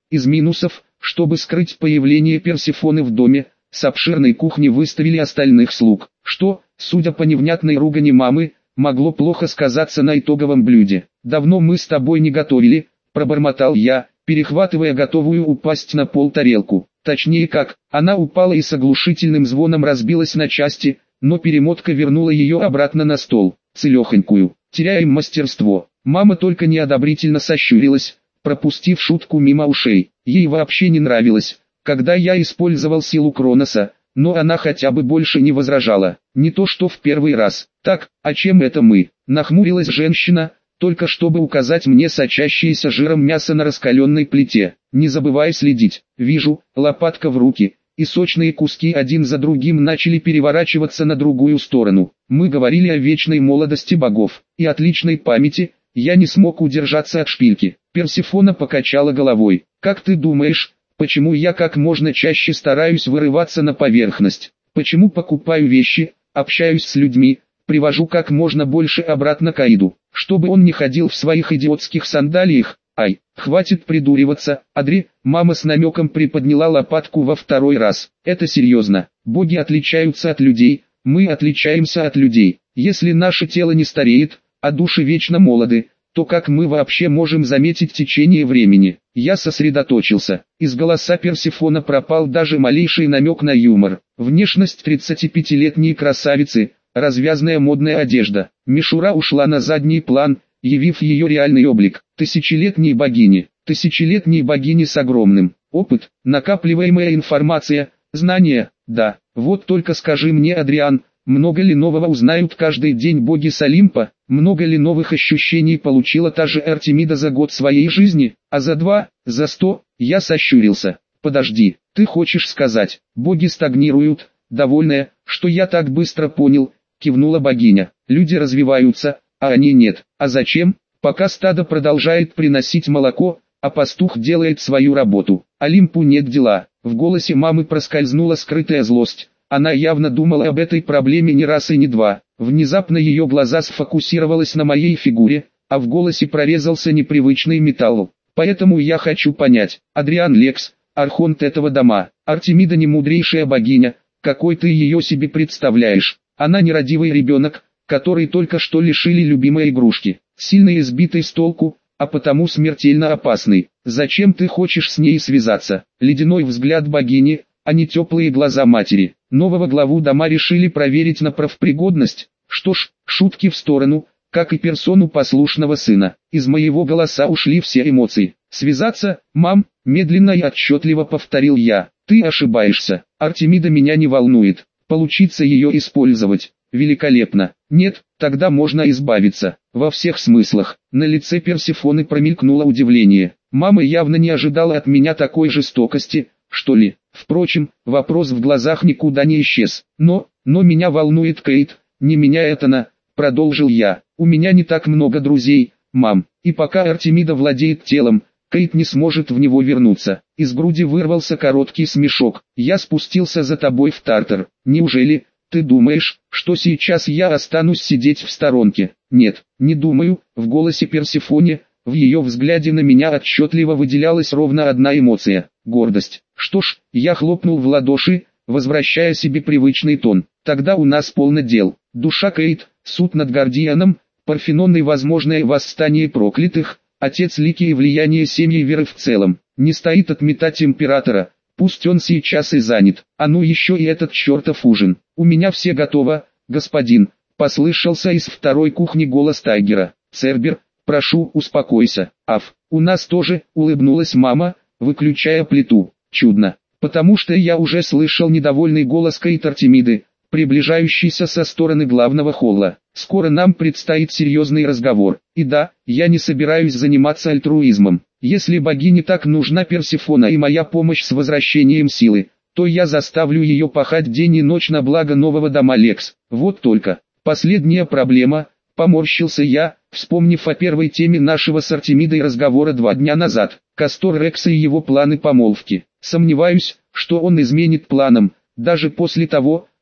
Из минусов, чтобы скрыть появление Персефоны в доме, с обширной кухни выставили остальных слуг, что, судя по невнятной ругани мамы, могло плохо сказаться на итоговом блюде. «Давно мы с тобой не готовили», – пробормотал я, перехватывая готовую упасть на пол тарелку. Точнее как, она упала и с оглушительным звоном разбилась на части, но перемотка вернула ее обратно на стол, целехонькую. Теряем мастерство. Мама только неодобрительно сощурилась, пропустив шутку мимо ушей. Ей вообще не нравилось, когда я использовал силу Кроноса, но она хотя бы больше не возражала. Не то что в первый раз. Так, а чем это мы? Нахмурилась женщина, только чтобы указать мне сочащееся жиром мясо на раскаленной плите. Не забывай следить. Вижу, лопатка в руки, и сочные куски один за другим начали переворачиваться на другую сторону. Мы говорили о вечной молодости богов и отличной памяти. Я не смог удержаться от шпильки. Персефона покачала головой. Как ты думаешь, почему я как можно чаще стараюсь вырываться на поверхность? Почему покупаю вещи, общаюсь с людьми, привожу как можно больше обратно к Аиду, чтобы он не ходил в своих идиотских сандалиях? Ай, хватит придуриваться, Адри. Мама с намеком приподняла лопатку во второй раз. Это серьезно. Боги отличаются от людей, мы отличаемся от людей. Если наше тело не стареет, а души вечно молоды, то как мы вообще можем заметить течение времени? Я сосредоточился. Из голоса Персефона пропал даже малейший намек на юмор. Внешность тридцатипятилетней красавицы, развязная модная одежда. Мишура ушла на задний план, явив ее реальный облик. Тысячелетней богини. Тысячелетней богини с огромным опыт, накапливаемая информация, знания. Да, вот только скажи мне, Адриан, много ли нового узнают каждый день боги с Олимпа? Много ли новых ощущений получила та же Артемида за год своей жизни? А за два, за сто? Я сощурился. Подожди, ты хочешь сказать, боги стагнируют? Довольная, что я так быстро понял, кивнула богиня. Люди развиваются, а они нет. А зачем? Пока стадо продолжает приносить молоко, а пастух делает свою работу. Олимпу нет дела. В голосе мамы проскользнула скрытая злость. Она явно думала об этой проблеме не раз и не два. Внезапно ее глаза сфокусировалось на моей фигуре, а в голосе прорезался непривычный металл. Поэтому я хочу понять, Адриан Лекс, архонт этого дома, Артемида не мудрейшая богиня, какой ты ее себе представляешь. Она нерадивый ребенок, который только что лишили любимой игрушки, сильно избитый с толку, а потому смертельно опасный. Зачем ты хочешь с ней связаться? Ледяной взгляд богини, а не теплые глаза матери. Нового главу дома решили проверить на профпригодность. Что ж, шутки в сторону, как и персону послушного сына. Из моего голоса ушли все эмоции. «Связаться, мам?» – медленно и отчетливо повторил я. «Ты ошибаешься. Артемида меня не волнует. Получится ее использовать. Великолепно. Нет, тогда можно избавиться. Во всех смыслах». На лице Персефоны промелькнуло удивление. Мама явно не ожидала от меня такой жестокости, что ли. Впрочем, вопрос в глазах никуда не исчез. Но, но меня волнует Кейт, не меня это на, продолжил я. У меня не так много друзей, мам, и пока Артемида владеет телом, Кейт не сможет в него вернуться. Из груди вырвался короткий смешок. Я спустился за тобой в Тартар. Неужели ты думаешь, что сейчас я останусь сидеть в сторонке? Нет, не думаю. В голосе Персефоне, в ее взгляде на меня отчетливо выделялась ровно одна эмоция – гордость. Что ж, я хлопнул в ладоши, возвращая себе привычный тон. Тогда у нас полно дел. Душа Кейт, суд над Гордианом, Парфенон и возможное восстание проклятых, отец Лики и влияние семьи Веры в целом. Не стоит отметать императора, пусть он сейчас и занят. А ну еще и этот чертов ужин. У меня все готово, господин. Послышался из второй кухни голос Тайгера. Цербер, прошу, успокойся. Аф, у нас тоже, улыбнулась мама, выключая плиту. Чудно, потому что я уже слышал недовольный голос Кейт Артемиды, приближающийся со стороны главного холла. Скоро нам предстоит серьезный разговор. И да, я не собираюсь заниматься альтруизмом. Если богине так нужна Персефона и моя помощь с возвращением силы, то я заставлю ее пахать день и ночь на благо нового дома Лекс. Вот только, последняя проблема, поморщился я, вспомнив о первой теме нашего с Артемидой разговора два дня назад. Кастор Рекса и его планы помолвки. Сомневаюсь, что он изменит планам, даже после того,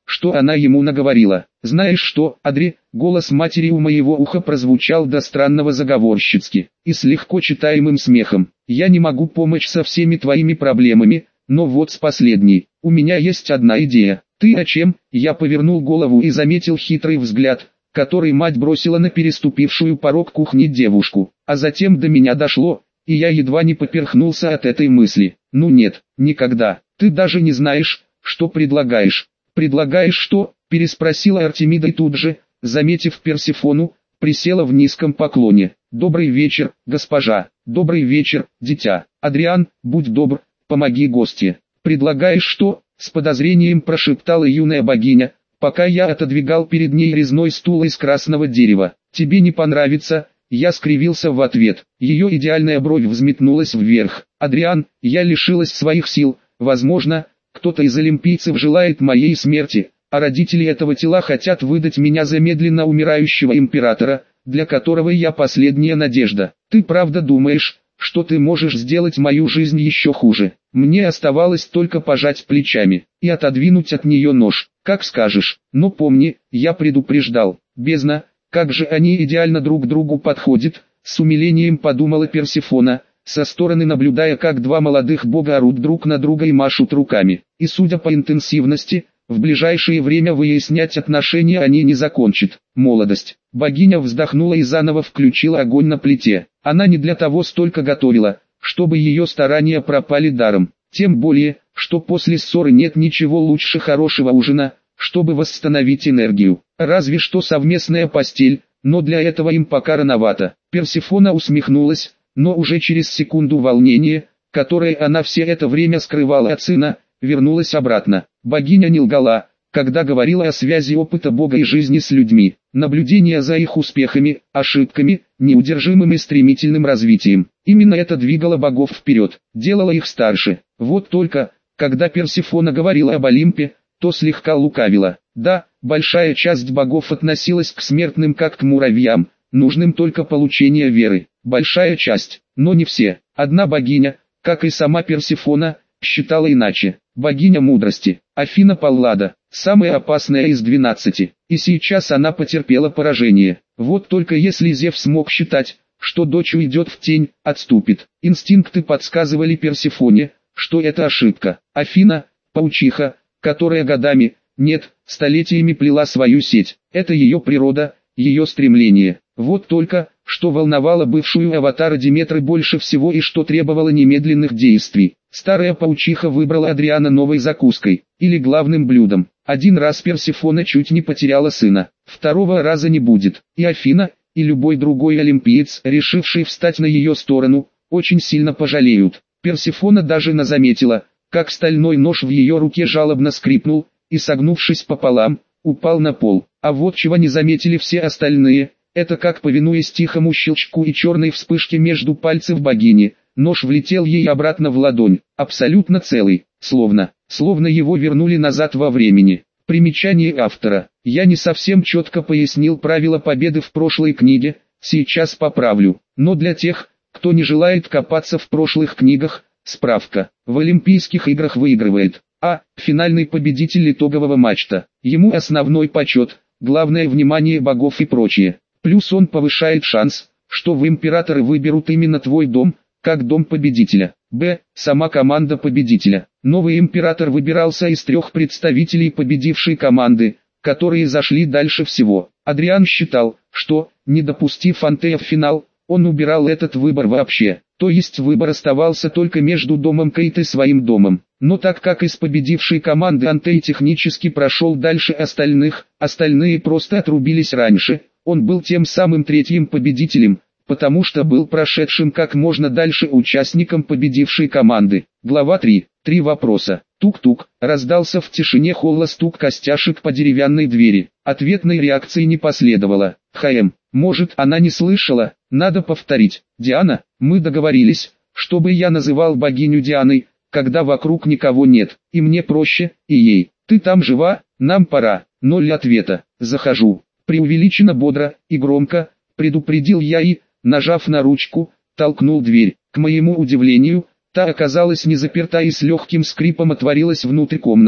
что она ему наговорила. «Знаешь что, Адри?» Голос матери у моего уха прозвучал до странного заговорщицки и с легко читаемым смехом. «Я не могу помочь со всеми твоими проблемами, но вот с последней. У меня есть одна идея». «Ты о чем?» Я повернул голову и заметил хитрый взгляд, который мать бросила на переступившую порог кухни девушку. А затем до меня дошло, и я едва не поперхнулся от этой мысли. «Ну нет, никогда. Ты даже не знаешь, что предлагаешь». «Предлагаешь что?» – переспросила Артемида и тут же, заметив Персефону, присела в низком поклоне. «Добрый вечер, госпожа. Добрый вечер, дитя. Адриан, будь добр, помоги гостье». «Предлагаешь что?» – с подозрением прошептала юная богиня, пока я отодвигал перед ней резной стул из красного дерева. «Тебе не понравится?» Я скривился в ответ. Ее идеальная бровь взметнулась вверх. «Адриан, я лишилась своих сил. Возможно, кто-то из олимпийцев желает моей смерти, а родители этого тела хотят выдать меня за медленно умирающего императора, для которого я последняя надежда. Ты правда думаешь, что ты можешь сделать мою жизнь еще хуже?» Мне оставалось только пожать плечами и отодвинуть от нее нож. «Как скажешь, но помни, я предупреждал. Бездна, как же они идеально друг другу подходят», с умилением подумала Персефона, со стороны наблюдая, как два молодых бога орут друг на друга и машут руками. И судя по интенсивности, в ближайшее время выяснять отношения они не закончат. Молодость. Богиня вздохнула и заново включила огонь на плите. Она не для того столько готовила, чтобы ее старания пропали даром. Тем более, что после ссоры нет ничего лучше хорошего ужина, чтобы восстановить энергию. Разве что совместная постель, но для этого им пока рановато. Персефона усмехнулась, но уже через секунду волнение, которое она все это время скрывала от сына, вернулось обратно. Богиня не лгала, когда говорила о связи опыта Бога и жизни с людьми, наблюдения за их успехами, ошибками, неудержимым и стремительным развитием. Именно это двигало богов вперед, делало их старше. Вот только, когда Персефона говорила об Олимпе, то слегка лукавила. Да, большая часть богов относилась к смертным как к муравьям, нужным только получение веры. Большая часть, но не все. Одна богиня, как и сама Персефона, считала иначе. Богиня мудрости, Афина Паллада, самая опасная из двенадцати. И сейчас она потерпела поражение. Вот только если Зевс смог считать, что дочь уйдет в тень, отступит. Инстинкты подсказывали Персефоне, что это ошибка. Афина, паучиха, которая годами, нет, столетиями плела свою сеть. Это ее природа, ее стремление. Вот только, что волновало бывшую аватара Диметры больше всего и что требовало немедленных действий. Старая паучиха выбрала Адриана новой закуской, или главным блюдом. Один раз Персефона чуть не потеряла сына, второго раза не будет. И Афина, и любой другой олимпиец, решивший встать на ее сторону, очень сильно пожалеют. Персефона даже не заметила, как стальной нож в ее руке жалобно скрипнул, и согнувшись пополам, упал на пол. А вот чего не заметили все остальные, это как, повинуясь тихому щелчку и черной вспышке между пальцев богини, нож влетел ей обратно в ладонь, абсолютно целый, словно, словно его вернули назад во времени. Примечание автора. Я не совсем четко пояснил правила победы в прошлой книге, сейчас поправлю. Но для тех, кто не желает копаться в прошлых книгах, справка. В Олимпийских играх выигрывает А. Финальный победитель итогового матча. Ему основной почет, главное внимание богов и прочее. Плюс он повышает шанс, что в императоры выберут именно твой дом, как дом победителя. Б. Сама команда победителя. Новый император выбирался из трех представителей победившей команды, которые зашли дальше всего. Адриан считал, что, не допустив Антея в финал, он убирал этот выбор вообще. То есть выбор оставался только между домом Кейт и своим домом. Но так как из победившей команды Антей технически прошел дальше остальных, остальные просто отрубились раньше, он был тем самым третьим победителем, потому что был прошедшим как можно дальше участником победившей команды. Глава три. Три вопроса. Тук-тук. Раздался в тишине холла стук костяшек по деревянной двери. Ответной реакции не последовало. Хм, может, она не слышала? Надо повторить. Диана, мы договорились, чтобы я называл богиню Дианой, когда вокруг никого нет. И мне проще, и ей. Ты там жива? Нам пора. Ноль ответа. Захожу. Преувеличенно бодро и громко, предупредил я и, нажав на ручку, толкнул дверь. К моему удивлению, та оказалась не заперта и с легким скрипом отворилась внутрь комнаты,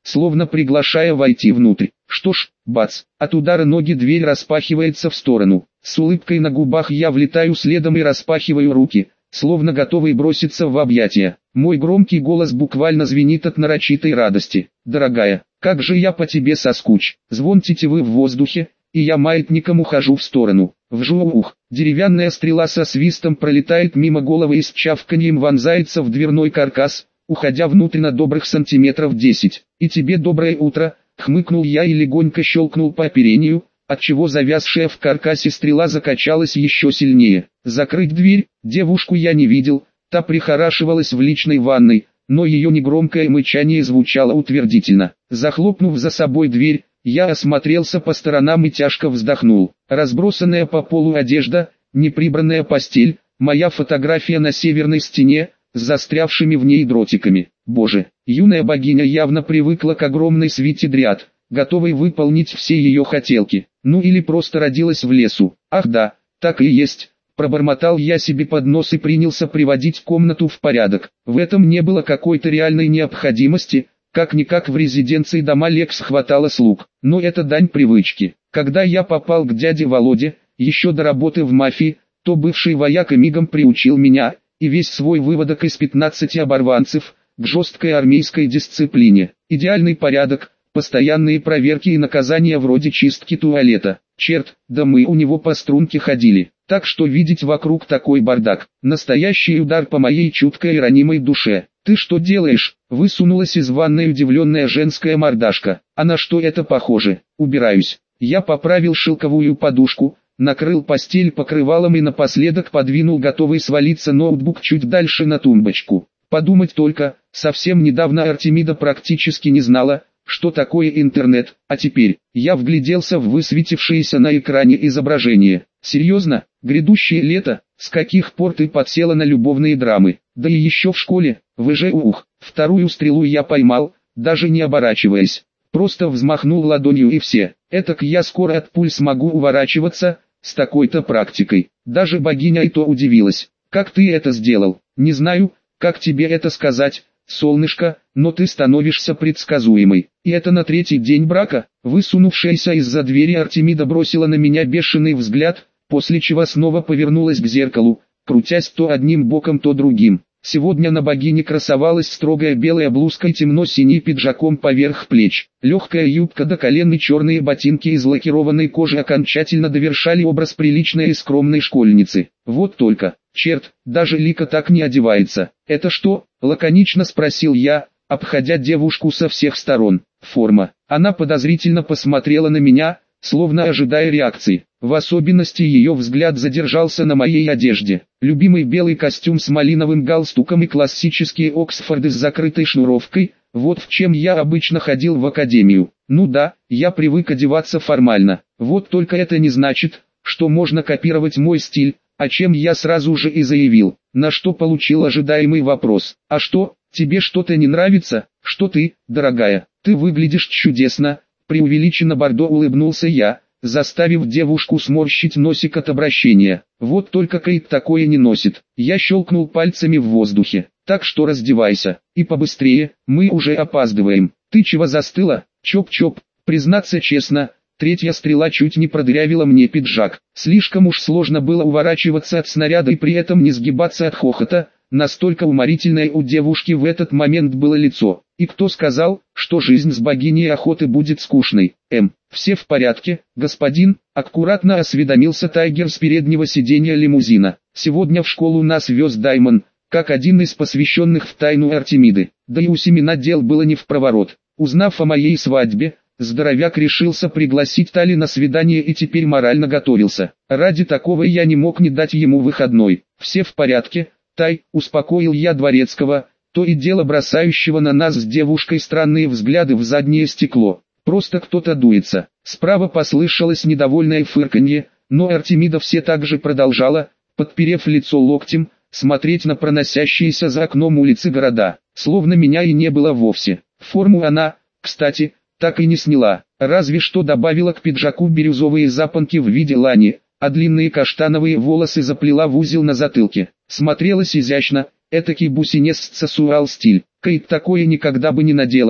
словно приглашая войти внутрь. Что ж, бац, от удара ноги дверь распахивается в сторону. С улыбкой на губах я влетаю следом и распахиваю руки, словно готовый броситься в объятия. Мой громкий голос буквально звенит от нарочитой радости. «Дорогая, как же я по тебе соскуч!» Звон тетивы в воздухе, и я маятником ухожу в сторону. Вжух, деревянная стрела со свистом пролетает мимо головы и с чавканьем вонзается в дверной каркас, уходя внутрь на добрых сантиметров десять. «И тебе доброе утро!» — хмыкнул я и легонько щелкнул по оперению, отчего завязшая в каркасе стрела закачалась еще сильнее. Закрыть дверь, девушку я не видел, та прихорашивалась в личной ванной, но ее негромкое мычание звучало утвердительно. Захлопнув за собой дверь, я осмотрелся по сторонам и тяжко вздохнул. Разбросанная по полу одежда, неприбранная постель, моя фотография на северной стене, с застрявшими в ней дротиками. Боже, юная богиня явно привыкла к огромной свите дриад, готовой выполнить все ее хотелки. Ну или просто родилась в лесу. Ах да, так и есть. Пробормотал я себе под нос и принялся приводить комнату в порядок. В этом не было какой-то реальной необходимости, как-никак в резиденции дома Лекс хватало слуг. Но это дань привычки. Когда я попал к дяде Володе, еще до работы в мафии, то бывший вояка мигом приучил меня, и весь свой выводок из пятнадцати оборванцев, к жесткой армейской дисциплине. Идеальный порядок, постоянные проверки и наказания вроде чистки туалета. Черт, да мы у него по струнке ходили. Так что видеть вокруг такой бардак, настоящий удар по моей чуткой и ранимой душе. «Ты что делаешь?» — высунулась из ванной удивленная женская мордашка. «А на что это похоже?» «Убираюсь». Я поправил шелковую подушку, накрыл постель покрывалом и напоследок подвинул готовый свалиться ноутбук чуть дальше на тумбочку. Подумать только, совсем недавно Артемида практически не знала, что такое интернет, а теперь я вгляделся в высветившееся на экране изображение. Серьезно, грядущее лето, с каких пор ты подсела на любовные драмы? Да и еще в школе, в ИЖУХ. Вторую стрелу я поймал, даже не оборачиваясь. Просто взмахнул ладонью и все. Этак я скоро от пуль смогу уворачиваться, с такой-то практикой. Даже богиня и то удивилась. Как ты это сделал? Не знаю, как тебе это сказать, солнышко, но ты становишься предсказуемой. И это на третий день брака. Высунувшаяся из-за двери Артемида бросила на меня бешеный взгляд, после чего снова повернулась к зеркалу, крутясь то одним боком, то другим. Сегодня на богине красовалась строгая белая блузка и темно-синий пиджаком поверх плеч. Легкая юбка до колен и черные ботинки из лакированной кожи окончательно довершали образ приличной и скромной школьницы. Вот только, черт, даже Лика так не одевается. «Это что?» — лаконично спросил я, обходя девушку со всех сторон. «Форма». Она подозрительно посмотрела на меня, словно ожидая реакции. В особенности ее взгляд задержался на моей одежде. Любимый белый костюм с малиновым галстуком и классические Оксфорды с закрытой шнуровкой – вот в чем я обычно ходил в академию. Ну да, я привык одеваться формально. Вот только это не значит, что можно копировать мой стиль, о чем я сразу же и заявил, на что получил ожидаемый вопрос. «А что, тебе что-то не нравится? Что ты, дорогая, ты выглядишь чудесно», преувеличенно бордо улыбнулся я, заставив девушку сморщить носик от обращения. Вот только Кейт такое не носит. Я щелкнул пальцами в воздухе. Так что раздевайся. И побыстрее, мы уже опаздываем. Ты чего застыла? Чоп-чоп. Признаться честно, третья стрела чуть не продырявила мне пиджак. Слишком уж сложно было уворачиваться от снаряда и при этом не сгибаться от хохота. Настолько уморительное у девушки в этот момент было лицо. И кто сказал, что жизнь с богиней охоты будет скучной? Эм, все в порядке, господин? Аккуратно осведомился Тайгер с переднего сиденья лимузина. Сегодня в школу нас вез Даймон, как один из посвященных в тайну Артемиды. Да и у семена дел было не впроворот. Узнав о моей свадьбе, здоровяк решился пригласить Тали на свидание и теперь морально готовился. Ради такого я не мог не дать ему выходной. Все в порядке, Тай, успокоил я дворецкого, то и дело бросающего на нас с девушкой странные взгляды в заднее стекло. Просто кто-то дуется. Справа послышалось недовольное фырканье, но Артемида все так же продолжала, подперев лицо локтем, смотреть на проносящиеся за окном улицы города, словно меня и не было вовсе. Форму она, кстати, так и не сняла, разве что добавила к пиджаку бирюзовые запонки в виде лани, а длинные каштановые волосы заплела в узел на затылке. Смотрелась изящно, этакий бусинесцесуал стиль. Кейт такое никогда бы не надела,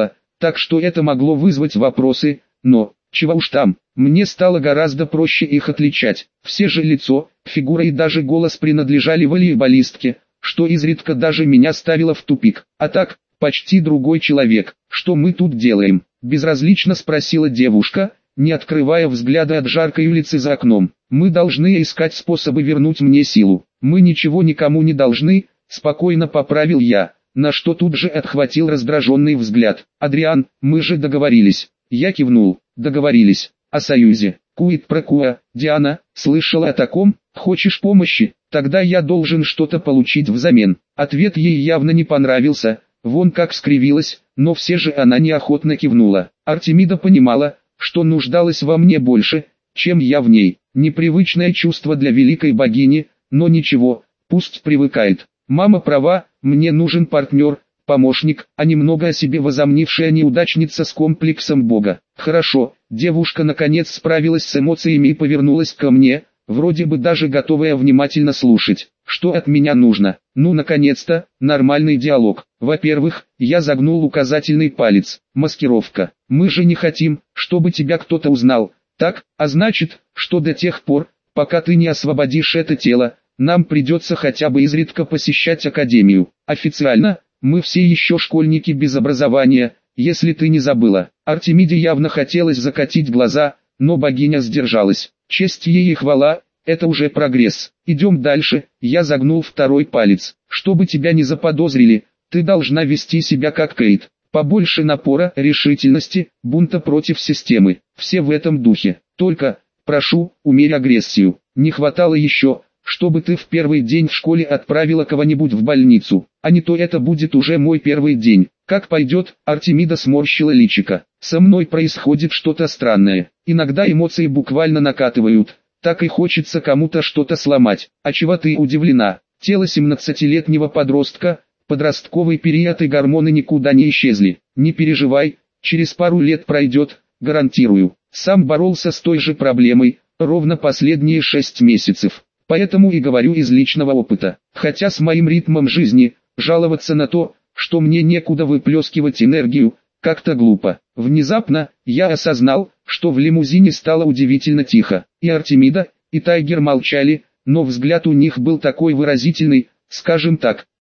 так что это могло вызвать вопросы, но, чего уж там, мне стало гораздо проще их отличать. Все же лицо, фигура и даже голос принадлежали волейболистке, что изредка даже меня ставило в тупик. А так, почти другой человек. Что мы тут делаем? Безразлично спросила девушка, не открывая взгляда от жаркой улицы за окном. Мы должны искать способы вернуть мне силу. Мы ничего никому не должны, спокойно поправил я, на что тут же отхватил раздраженный взгляд. Адриан, мы же договорились. Я кивнул. Договорились. О союзе. Куит про куа. Диана, слышала о таком? Хочешь помощи? Тогда я должен что-то получить взамен. Ответ ей явно не понравился. Вон как скривилась, но все же она неохотно кивнула. Артемида понимала, что нуждалась во мне больше, чем я в ней. Непривычное чувство для великой богини, но ничего, пусть привыкает. Мама права, мне нужен партнер, помощник, а немного о себе возомнившая неудачница с комплексом бога. Хорошо, девушка наконец справилась с эмоциями и повернулась ко мне, вроде бы даже готовая внимательно слушать. Что от меня нужно? Ну наконец-то, нормальный диалог. Во-первых, я загнул указательный палец. Маскировка. Мы же не хотим, чтобы тебя кто-то узнал. Так, а значит, что до тех пор, пока ты не освободишь это тело, нам придется хотя бы изредка посещать академию. Официально, мы все еще школьники без образования, если ты не забыла. Артемиде явно хотелось закатить глаза, но богиня сдержалась. Честь ей и хвала, это уже прогресс. Идем дальше, я загнул второй палец. Чтобы тебя не заподозрили, ты должна вести себя как Кейт. Побольше напора, решительности, бунта против системы. Все в этом духе. Только, прошу, умерь агрессию. Не хватало еще, чтобы ты в первый день в школе отправила кого-нибудь в больницу. А не то это будет уже мой первый день. Как пойдет, Артемида сморщила личико. Со мной происходит что-то странное. Иногда эмоции буквально накатывают. Так и хочется кому-то что-то сломать. А чего ты удивлена? Тело семнадцатилетнего подростка, подростковый период и гормоны никуда не исчезли. Не переживай, через пару лет пройдет, гарантирую. Сам боролся с той же проблемой, ровно последние шесть месяцев. Поэтому и говорю из личного опыта. Хотя с моим ритмом жизни, жаловаться на то, что мне некуда выплескивать энергию, как-то глупо. Внезапно, я осознал, что в лимузине стало удивительно тихо. И Артемида, и Тайгер молчали, но взгляд у них был такой выразительный, скажем так,